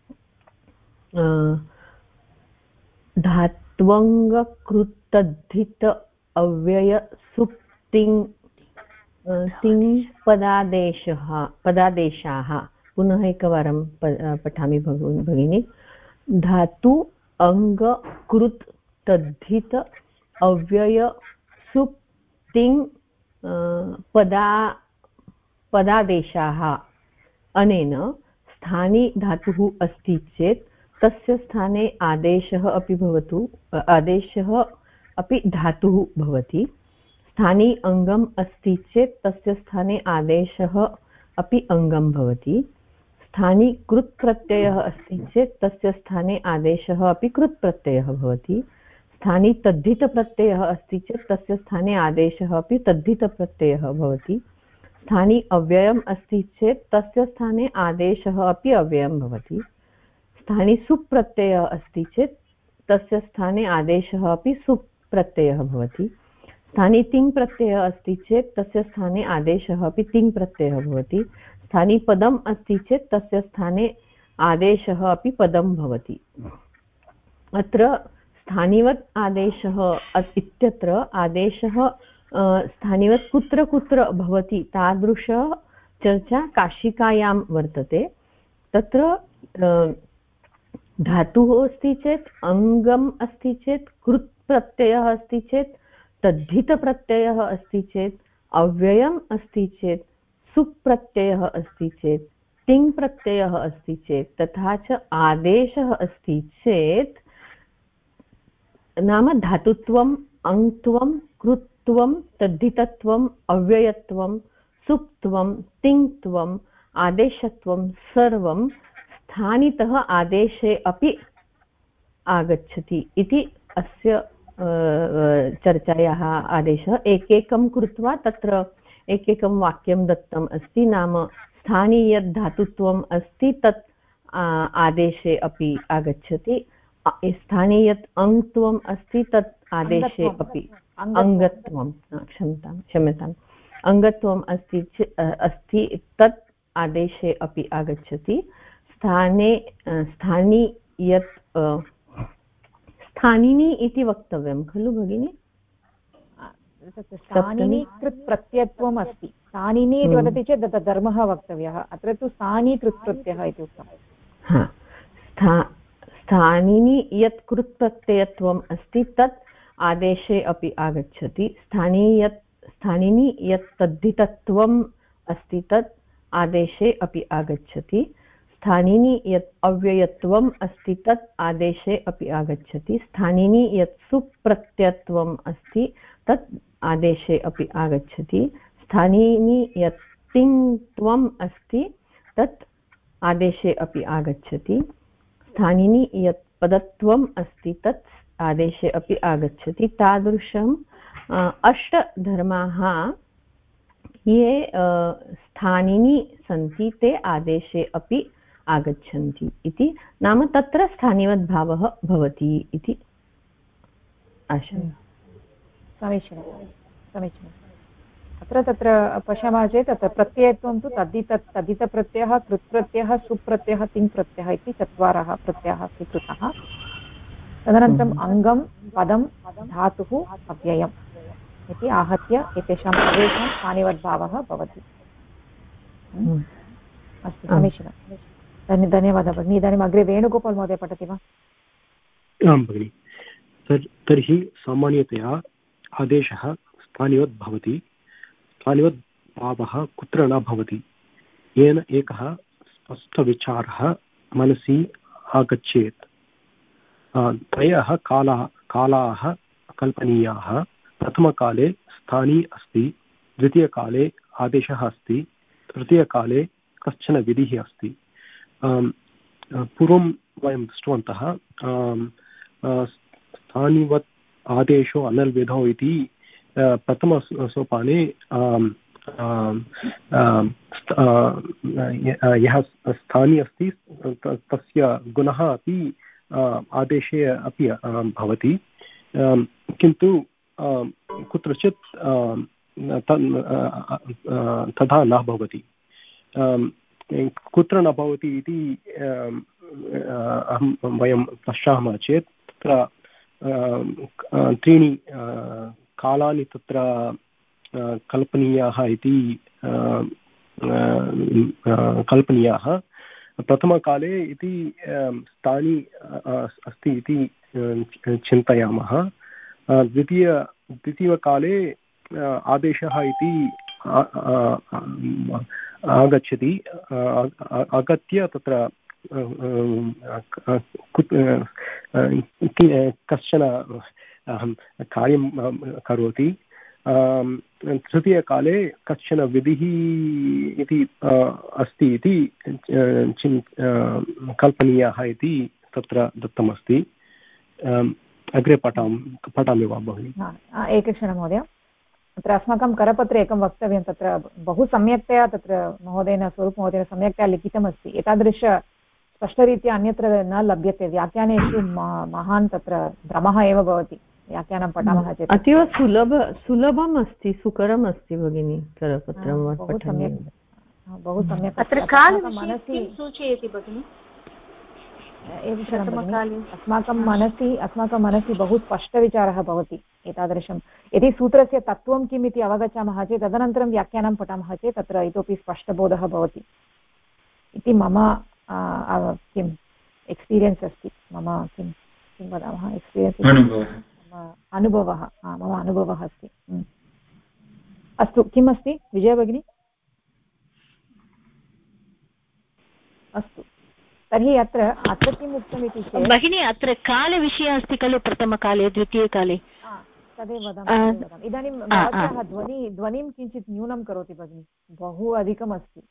[SPEAKER 10] धात्वङ्गकृतद्धित अव्ययसुप्तिङ् पदादेशाः पुनः एकवारं पठामि भगिनि धातु अङ्गकृत् तद्धित अव्ययसुप्तिङ् पदादेशाः अनेन स्थाने धातुः अस्ति चेत् तस्य स्थाने आदेशः अपि धातुः भवति स्थाने अङ्गम् अस्ति चेत् तस्य स्थाने आदेशः अपि अङ्गं भवति स्थाने कृत् प्रत्ययः अस्ति चेत् तस्य स्थाने आदेशः अपि कृत् प्रत्ययः भवति स्थाने तद्धितप्रत्ययः अस्ति चेत् तस्य स्थाने आदेशः अपि तद्धितप्रत्ययः भवति स्थाने अव्ययम् अस्ति चेत् तस्य स्थाने आदेशः अपि अव्ययं भवति स्थाने सुप्रत्ययः अस्ति चेत् तस्य स्थाने आदेशः अपि सुप्रत्ययः भवति स्थाने तिङ् प्रत्ययः अस्ति चेत् तस्य स्थाने आदेशः अपि तिङ् प्रत्ययः भवति स्थाने पदम् अस्ति चेत् तस्य स्थाने आदेशः अपि पदं भवति अत्र स्थानिवत् आदेशः इत्यत्र आदेशः स्थानिवत् कुत्र कुत्र भवति तादृश चर्चा काशिकायां वर्तते तत्र धातुः अस्ति चेत् अङ्गम् अस्ति चेत् कृत् प्रत्ययः अस्ति चेत् तद्धितप्रत्ययः अस्ति चेत् अव्ययम् अस्ति चेत् सुप्रत्ययः अस्ति चेत् तिङ् प्रत्ययः अस्ति चेत् तथा च आदेशः अस्ति चेत् नाम धातुत्वम् अङ्त्वं कृत्वं तद्धितत्वम् अव्ययत्वं सुप्त्वं तिङ्त्वम् आदेशत्वं सर्वं स्थानितः आदेशे अपि आगच्छति इति अस्य चर्चायाः आदेशः एकैकं कृत्वा तत्र एकैकं वाक्यं दत्तम् अस्ति नाम स्थाने यत् धातुत्वम् अस्ति तत् आदेशे अपि आगच्छति। स्थाने यत् अङ्त्वम् अस्ति तत् आदेशे अपि अङ्गत्वं क्षम्यताम् अङ्गत्वम् अस्ति तत् आदेशे अपि आगच्छति। स्थानी यत् स्थानिनी इति वक्तव्यं खलु भगिनि?
[SPEAKER 2] स्थानिनी कृत् प्रत्ययत्वम् अस्ति। स्थानिनी इति वदति चेत् तत्र धर्मः वक्तव्यः। अत्र तु स्थानी कृत् प्रत्ययः इति उक्तम्।
[SPEAKER 10] स्थानिनी यत् कृत् प्रत्ययत्वम् अस्ति तत् आदेशे अपि आगच्छति। स्थानिनी यत् तद्धितत्वम् अस्ति तत् आदेशे अपि आगच्छति। स्थानिनी यत् अव्ययत्वम् अस्ति तत् आदेशे अपि आगच्छति। स्थानिनी यत् सुप्रत्ययत्वम् अस्ति तत् आदेशे अपि आगच्छति। स्थानिनी यत् तिङ्त्वम् अस्ति तत् आदेशे अपि आगच्छति। स्थानिनी यत् पदत्वम् अस्ति तत् आदेशे अपि आगच्छति। तादृशम् अष्टधर्माः ये स्थानिनी सन्ति ते आदेशे अपि आगच्छन्ति इति। नाम तत्र स्थानिवद्भावः भवति इति आशयः।
[SPEAKER 2] समीचीनं समीचीनम्। तत्र पश्यामः चेत् तत्र प्रत्ययत्वं तु तद्धितप्रत्ययः कृत्प्रत्ययः सुप्रत्ययः तिङ्प्रत्ययः इति चत्वारः प्रत्ययाः स्वीकृताः। तदनन्तरम् अङ्गं पदं धातुः अव्ययम् इति आहत्य एतेषां सर्वेषां स्थानिवद्भावः भवति। अस्तु समीचीनं। धन्यवादः भगिनी। इदानीम् अग्रे वेणुगोपाल् महोदय पठति वा?
[SPEAKER 11] आं भगिनि। तर्हि सामान्यतया आदेशः स्थानिवद् भवति। स्थानिवद्भावः कुत्र न भवति? येन एकः स्पष्टविचारः मनसि आगच्छेत्। त्रयः कालाः कल्पनीयाः। प्रथमकाले स्थानी अस्ति, द्वितीयकाले आदेशः अस्ति, तृतीयकाले कश्चन विधिः अस्ति। पूर्वं वयं दृष्टवन्तः स्थानिवत् आदेशो अनल्विधौ इति प्रथमसोपाने यः स्थानी अस्ति तस्य गुणः अपि आदेशे अपि भवति, किन्तु कुत्रचित् तथा न भवति। कुत्र न भवति इति वयं पश्यामः चेत् तत्र त्रीणि कालानि तत्र कल्पनीयाः इति कल्पनीयाः। प्रथमकाले इति स्थानी अस्ति इति चिन्तयामः। द्वितीयकाले आदेशः इति आगच्छति। आगत्य तत्र कश्चन कार्यं करोति। तृतीयकाले कश्चन विधिः इति अस्ति इति कल्पनीयाः इति तत्र दत्तमस्ति। अग्रे पठामि वा भगिनि?
[SPEAKER 2] एकक्षणं महोदय। तत्र अस्माकं करपत्रे एकं वक्तव्यं। तत्र बहु सम्यक्तया तत्र महोदयेन स्वरूपमहोदयेन सम्यक्तया लिखितमस्ति। एतादृश स्पष्टरीत्या अन्यत्र न लभ्यते। व्याख्यानेषु महान् तत्र भ्रमः एव भवति व्याख्यानं पठामः चेत्।
[SPEAKER 10] अतीव सुलभम् अस्ति, सुकरम् अस्ति भगिनि करपत्रं।
[SPEAKER 2] बहु सम्यक् बहु सम्यक्।
[SPEAKER 8] मनसि सूचयति भगिनि?
[SPEAKER 2] अस्माकं मनसि बहु स्पष्टविचारः भवति एतादृशं। यदि सूत्रस्य तत्त्वं किम् इति अवगच्छामः चेत् तदनन्तरं व्याख्यानं पठामः चेत् तत्र इतोपि स्पष्टबोधः भवति इति मम किम् एक्स्पीरियन्स् अस्ति। मम किं वदामः एक्स्पीरियन्स् अनुभवः मम अनुभवः अस्ति। अस्तु, किम् अस्ति विजया भगिनी? अस्तु, तर्हि अत्र किम् उक्तम् इति चेत्
[SPEAKER 8] भगिनी अत्र कालविषयः अस्ति खलु? प्रथमकाले द्वितीयकाले
[SPEAKER 2] तदेव वदामि। इदानीं भवत्याः ध्वनिं किञ्चित् न्यूनं करोति भगिनि, बहु अधिकम् अस्ति।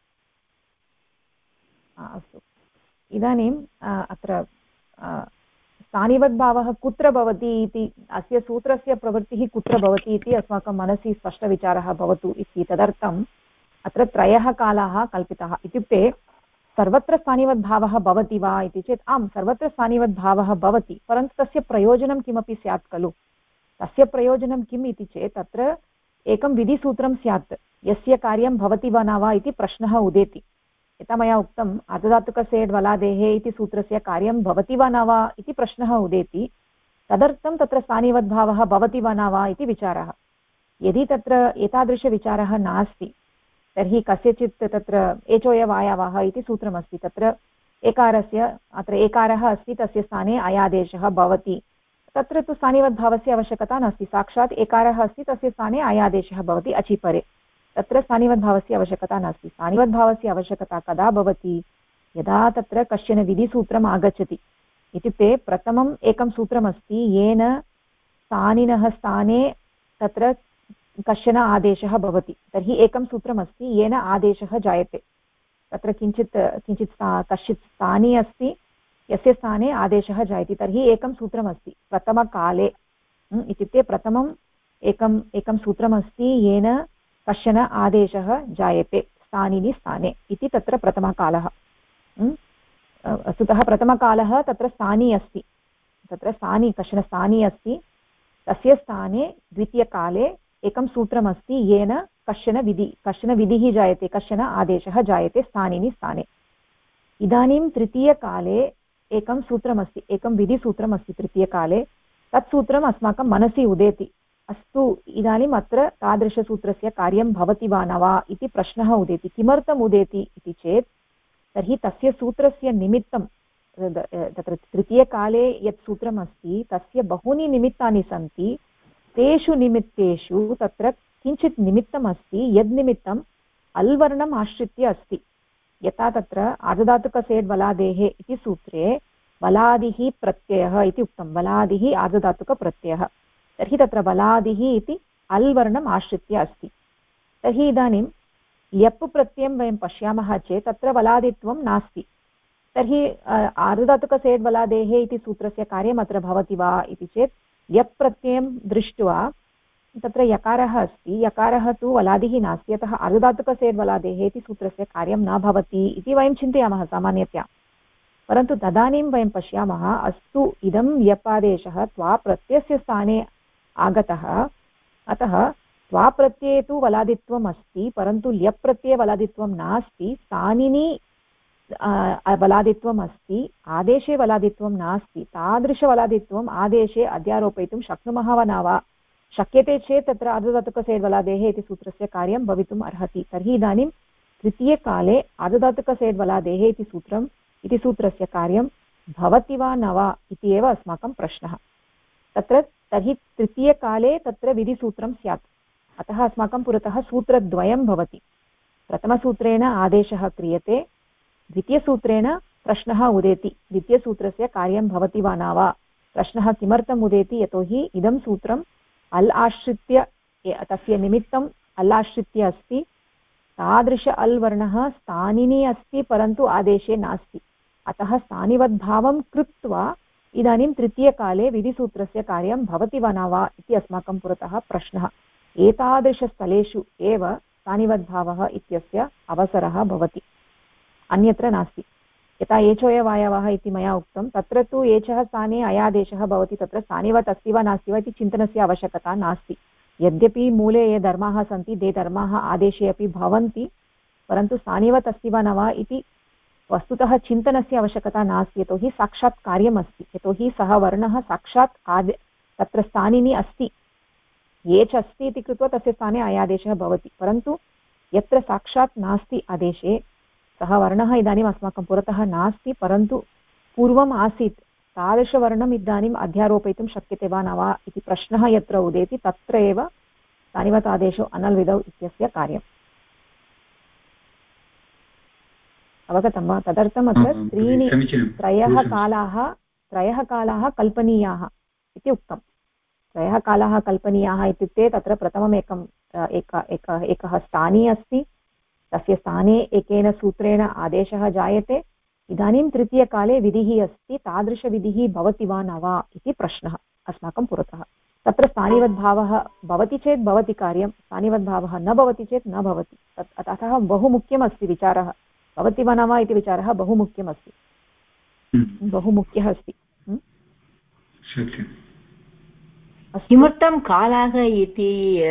[SPEAKER 2] अस्तु, इदानीम् अत्र स्थानिवद्भावः कुत्र भवति इति, अस्य सूत्रस्य प्रवृत्तिः कुत्र भवति इति अस्माकं मनसि स्पष्टविचारः भवतु इति। तदर्थं अत्र त्रयः कालाः कल्पिताः इत्युक्ते सर्वत्र स्थानिवद्भावः भवति वा इति चेत् आम् सर्वत्र स्थानिवद्भावः भवति, परन्तु तस्य प्रयोजनं किमपि स्यात् खलु। तस्य प्रयोजनं किम् इति चेत् तत्र एकं विधिसूत्रं स्यात् यस्य कार्यं भवति वा न वा इति प्रश्नः उदेति। यथा मया उक्तम् आर्धधातुकसेड् वलादेः इति सूत्रस्य कार्यं भवति वा न वा इति प्रश्नः उदेति, तदर्थं तत्र स्थानिवद्भावः भवति वा न वा इति विचारः। यदि तत्र एतादृशविचारः नास्ति तर्हि कस्यचित् तत्र एचोयवायावः इति सूत्रमस्ति, तत्र एकारस्य अत्र एकारः अस्ति तस्य स्थाने अयादेशः भवति, तत्र तु स्थानिवद्भावस्य आवश्यकता नास्ति, साक्षात् एकारः अस्ति तस्य स्थाने अयादेशः भवति अचिपरे, तत्र स्थानिवद्भावस्य आवश्यकता नास्ति। स्थानिवद्भावस्य आवश्यकता कदा भवति? यदा तत्र कश्चन विधिसूत्रम् आगच्छति, इत्युक्ते प्रथमम् एकं सूत्रमस्ति येन स्थानिनः स्थाने तत्र कश्चन आदेशः भवति, तर्हि एकं सूत्रमस्ति येन आदेशः जायते। तत्र किञ्चित् कश्चित् स्थानी अस्ति यस्य स्थाने आदेशः जायते, तर्हि एकं सूत्रमस्ति प्रथमकाले, इत्युक्ते प्रथमम् एकं सूत्रमस्ति येन कश्चन आदेशः जायते स्थानिनि स्थाने इति तत्र प्रथमकालः। वस्तुतः प्रथमकालः तत्र स्थानी अस्ति, तत्र स्थानी कश्चन स्थानी अस्ति, तस्य स्थाने द्वितीयकाले एकं सूत्रमस्ति येन कश्चन विधिः जायते, कश्चन आदेशः जायते स्थानिनि स्थाने। इदानीं तृतीयकाले एकं सूत्रमस्ति, एकं विधिसूत्रमस्ति तृतीयकाले, तत् सूत्रम् अस्माकं मनसि उदेति, अस्तु इदानीम् अत्र तादृशसूत्रस्य कार्यं भवति वा न वा इति प्रश्नः उदेति। किमर्थम् उदेति इति चेत् तर्हि तस्य सूत्रस्य निमित्तं तत्र तृतीयकाले यत् सूत्रमस्ति तस्य बहूनि निमित्तानि सन्ति, तेषु निमित्तेषु तत्र किञ्चित् निमित्तमस्ति यद् निमित्तम् अल्वर्णम् आश्रित्य अस्ति। यथा तत्र आर्धधातुकसेड् वलादेः इति सूत्रे वलादिः प्रत्ययः इति उक्तं, वलादिः आर्धधातुकप्रत्ययः, तर्हि तत्र वलादिः इति अल्वर्णम् आश्रित्य अस्ति। तर्हि इदानीं ल्यप् प्रत्ययं वयं पश्यामः चेत् तत्र वलादित्वं नास्ति, तर्हि आर्धधातुकसेड् वलादेः इति सूत्रस्य कार्यम् अत्र भवति वा इति चेत् ल्यप् प्रत्ययं दृष्ट्वा तत्र यकारः अस्ति, यकारः तु वलादिः नास्ति, अतः आर्धधातुकसेड् वलादेः इति सूत्रस्य कार्यं न भवति इति वयं चिन्तयामः सामान्यतया। परन्तु तदानीं वयं पश्यामः अस्तु इदं ल्यपादेशः त्वाप्रत्ययस्य स्थाने आगतः, अतः त्वाप्रत्यये तु वलादित्वम् अस्ति, परन्तु ल्यप् प्रत्यये वलादित्वं नास्ति, स्थानिनि वलादित्वम् अस्ति, आदेशे वलादित्वं नास्ति। तादृशवलादित्वम् आदेशे अध्यारोपयितुं शक्नुमः वा न वा? शक्यते चेत् तत्र आर्धधातुकसेड् वलादेः इति सूत्रस्य कार्यं भवितुम् अर्हति। तर्हि इदानीं तृतीयकाले आर्धधातुकसेड् वलादेः इति सूत्रस्य कार्यं भवति वा न वा इति एव अस्माकं प्रश्नः। तर्हि तृतीयकाले तत्र विधिसूत्रं स्यात्, अतः अस्माकं पुरतः सूत्रद्वयं भवति। प्रथमसूत्रेण आदेशः क्रियते, द्वितीयसूत्रेण प्रश्नः उदेति, द्वितीयसूत्रस्य कार्यं भवति वा न वा। प्रश्नः किमर्थम् उदेति? यतोहि इदं सूत्रम् अल् आश्रित्य, तस्य निमित्तम् अल् आश्रित्य अस्ति, तादृश अल् वर्णः स्थानिनि अस्ति परन्तु आदेशे नास्ति, अतः स्थानिवद्भावं कृत्वा इदानीं तृतीयकाले विधिसूत्रस्य कार्यं भवति वा न वा इति अस्माकं पुरतः प्रश्नः। एतादृशस्थलेषु एव स्थानिवद्भावः इत्यस्य अवसरः भवति, अन्यत्र नास्ति। यथा एचोयवायवः इति मया उक्तं, तत्र तु एचः स्थाने अयादेशः भवति, तत्र स्थानिवत् अस्ति वा नास्ति वा इति चिन्तनस्य आवश्यकता नास्ति। यद्यपि मूले ये धर्माः सन्ति ते धर्माः आदेशे अपि भवन्ति, परन्तु स्थानिवत् अस्ति वा न वा इति वस्तुतः चिन्तनस्य आवश्यकता नास्ति, यतोहि साक्षात् कार्यमस्ति, यतोहि सः वर्णः साक्षात् तत्र स्थानिनि अस्ति, एच् अस्ति इति कृत्वा तस्य स्थाने अयादेशः भवति। परन्तु यत्र साक्षात् नास्ति आदेशे, सः वर्णः इदानीम् अस्माकं पुरतः नास्ति, परन्तु पूर्वम् आसीत्, तादृशवर्णम् इदानीम् अध्यारोपयितुं शक्यते वा न वा इति प्रश्नः यत्र उदेति, तत्र एव स्थानिवत् आदेशो अनल्विदौ इत्यस्य कार्यम्। अवगतं वा? तदर्थम् अत्र त्रयः कालाः कल्पनीयाः इति उक्तम्। त्रयः कालाः कल्पनीयाः इत्युक्ते तत्र प्रथमम् एकः स्थानी अस्ति, तस्य स्थाने एकेन सूत्रेण आदेशः जायते, इदानीं तृतीयकाले विधिः अस्ति, तादृशविधिः भवति वा न वा इति प्रश्नः अस्माकं पुरतः। तत्र स्थानिवद्भावः भवति चेत् भवति कार्यं, स्थानिवद्भावः न भवति चेत् न भवति। अतः बहु मुख्यमस्ति विचारः, भवति वा न वा इति विचारः बहु मुख्यमस्ति, बहु मुख्यः अस्ति।
[SPEAKER 8] किमर्थं कालः इति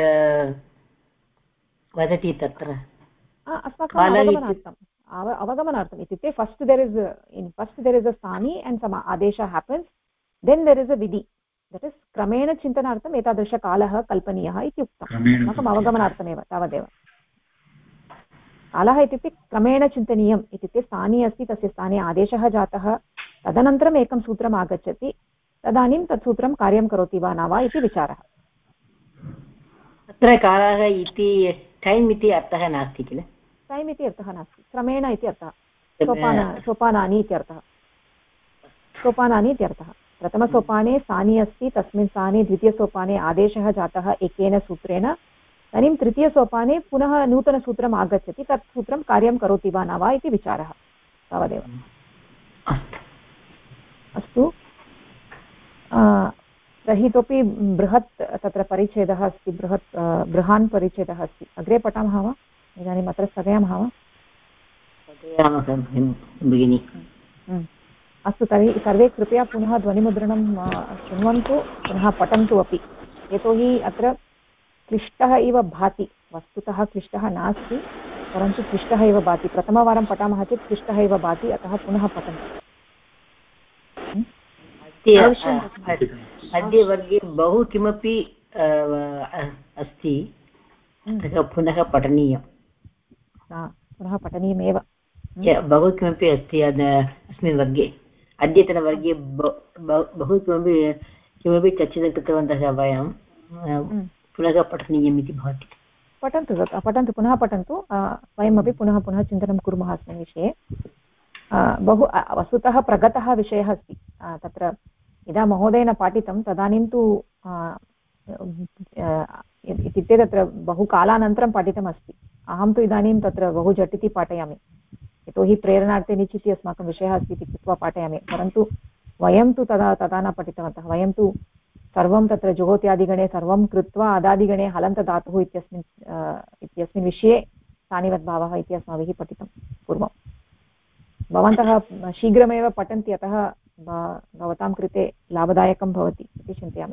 [SPEAKER 8] वदति तत्र?
[SPEAKER 2] अस्माकम् अवगमनार्थम् इत्युक्ते फस्ट् देर् इस् अ स्थानी एण्ड् सम आदेशः happens, then there is a विधि, दट् इस् क्रमेण चिन्तनार्थम् एतादृशकालः कल्पनीयः इति उक्तम्। अस्माकम् अवगमनार्थमेव तावदेव। कालः इत्युक्ते क्रमेण चिन्तनीयम् इत्युक्ते स्थाने अस्ति, तस्य स्थाने आदेशः जातः, तदनन्तरम् एकं सूत्रम् आगच्छति, तदानीं तत् सूत्रं कार्यं करोति वा न वा इति विचारः।
[SPEAKER 8] अत्र कालः इति टैम् इति अर्थः नास्ति किल?
[SPEAKER 2] टैम् इति अर्थः नास्ति, क्रमेण इति अर्थः। सोपानानि इत्यर्थः, सोपानानि इत्यर्थः। प्रथमसोपाने स्थाने अस्ति, तस्मिन् स्थाने द्वितीयसोपाने आदेशः जातः एकेन सूत्रेण, इदानीं तृतीयसोपाने पुनः नूतनसूत्रम् आगच्छति, तत् सूत्रं कार्यं करोति वा न वा इति विचारः, तावदेव। अस्तु, तर्हि इतोपि बृहत् तत्र परिच्छेदः अस्ति, बृहान् परिच्छेदः अस्ति, अग्रे पठामः वा? इदानीम् अत्र स्थगयामः वा? अस्तु, तर्हि सर्वे कृपया पुनः ध्वनिमुद्रणं शृण्वन्तु, पुनः पठन्तु अपि, यतोहि अत्र क्लिष्टः इव भाति, वस्तुतः क्लिष्टः नास्ति, परन्तु क्लिष्टः इव भाति। प्रथमवारं पठामः चेत् क्लिष्टः इव भाति, अतः पुनः पठन्तु।
[SPEAKER 8] अद्य वर्गे बहु किमपि अस्ति, पुनः पठनीयं।
[SPEAKER 2] पुनः पठनीयमेव,
[SPEAKER 8] बहु किमपि अस्ति अस्मिन् वर्गे, अद्यतनवर्गे बहु किमपि चर्चितं कृतवन्तः वयं, पुनः पठनीयम् इति भवति।
[SPEAKER 2] पठन्तु पुनः पठन्तु, वयमपि पुनः पुनः चिन्तनं कुर्मः अस्मिन् विषये। बहु वस्तुतः प्रगतः विषयः अस्ति, तत्र यदा महोदयेन पाठितं तदानीं तु इत्युक्ते तत्र बहु कालानन्तरं पाठितमस्ति। अहं तु इदानीं तत्र बहु झटिति पाठयामि, यतोहि प्रेरणार्थे निश्चित्य अस्माकं विषयः अस्ति इति कृत्वा पाठयामि, परन्तु वयं तु तदा न पठितवन्तः। वयं तु सर्वं तत्र जुहोत्यादिगणे सर्वं कृत्वा अदादिगणे हलन्तधातुः इत्यस्मिन् विषये स्थानिवद्भावः इति अस्माभिः पठितं पूर्वं। भवन्तः शीघ्रमेव पठन्ति, अतः भवतां कृते लाभदायकं भवति इति चिन्तयामि।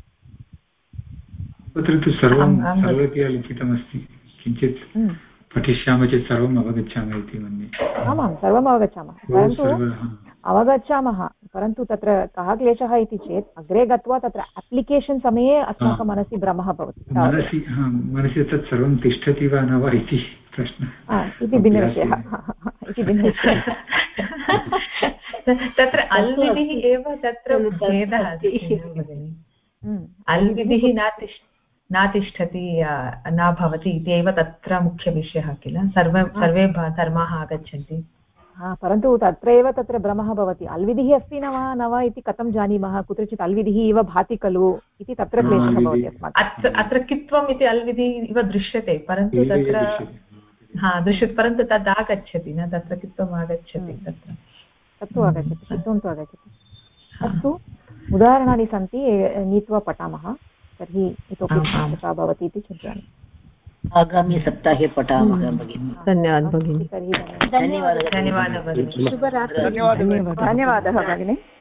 [SPEAKER 4] तत्र तु सर्वरीत्या लिखितमस्ति, किञ्चित् पठिष्यामः चेत् सर्वम् अवगच्छामः इति मन्ये।
[SPEAKER 2] आमां, सर्वम् अवगच्छामः, परन्तु तत्र कः क्लेशः इति चेत् अग्रे गत्वा तत्र अप्लिकेशन् समये अस्माकं मनसि भ्रमः भवति,
[SPEAKER 4] मनसि तत् सर्वं तिष्ठति वा न वा इति प्रश्नः,
[SPEAKER 2] इति भिन्नविषयः।
[SPEAKER 6] तत्र अल्विधिः एव तत्र भेदः अस्ति, अल्विधिः न तिष्ठति न भवति इत्येव तत्र मुख्यविषयः किल। सर्वे धर्माः आगच्छन्ति,
[SPEAKER 2] परन्तु तत्रैव तत्र भ्रमः भवति, अल्विधिः अस्ति न वा इति कथं जानीमः, कुत्रचित् अल्विधिः इव भाति खलु इति तत्र क्लेशः भवति अस्माकम्।
[SPEAKER 6] अत्र कित्वम् इति अल्विधिः इव दृश्यते, परन्तु तत्र दृश्यते, परन्तु तद् आगच्छति न, तत्र कित्वम् आगच्छति,
[SPEAKER 2] तत्तु आगच्छति, कित्वं तु आगच्छति। अस्तु, उदाहरणानि सन्ति, नीत्वा पठामः, तर्हि इतोपि स्पष्टता भवति इति चिन्तयामि।
[SPEAKER 8] आगामि सप्ताहे पठामः भगिनि।
[SPEAKER 10] धन्यवादः भगिनि।
[SPEAKER 2] धन्यवादः भगिनि।
[SPEAKER 5] धन्यवादः भगिनि।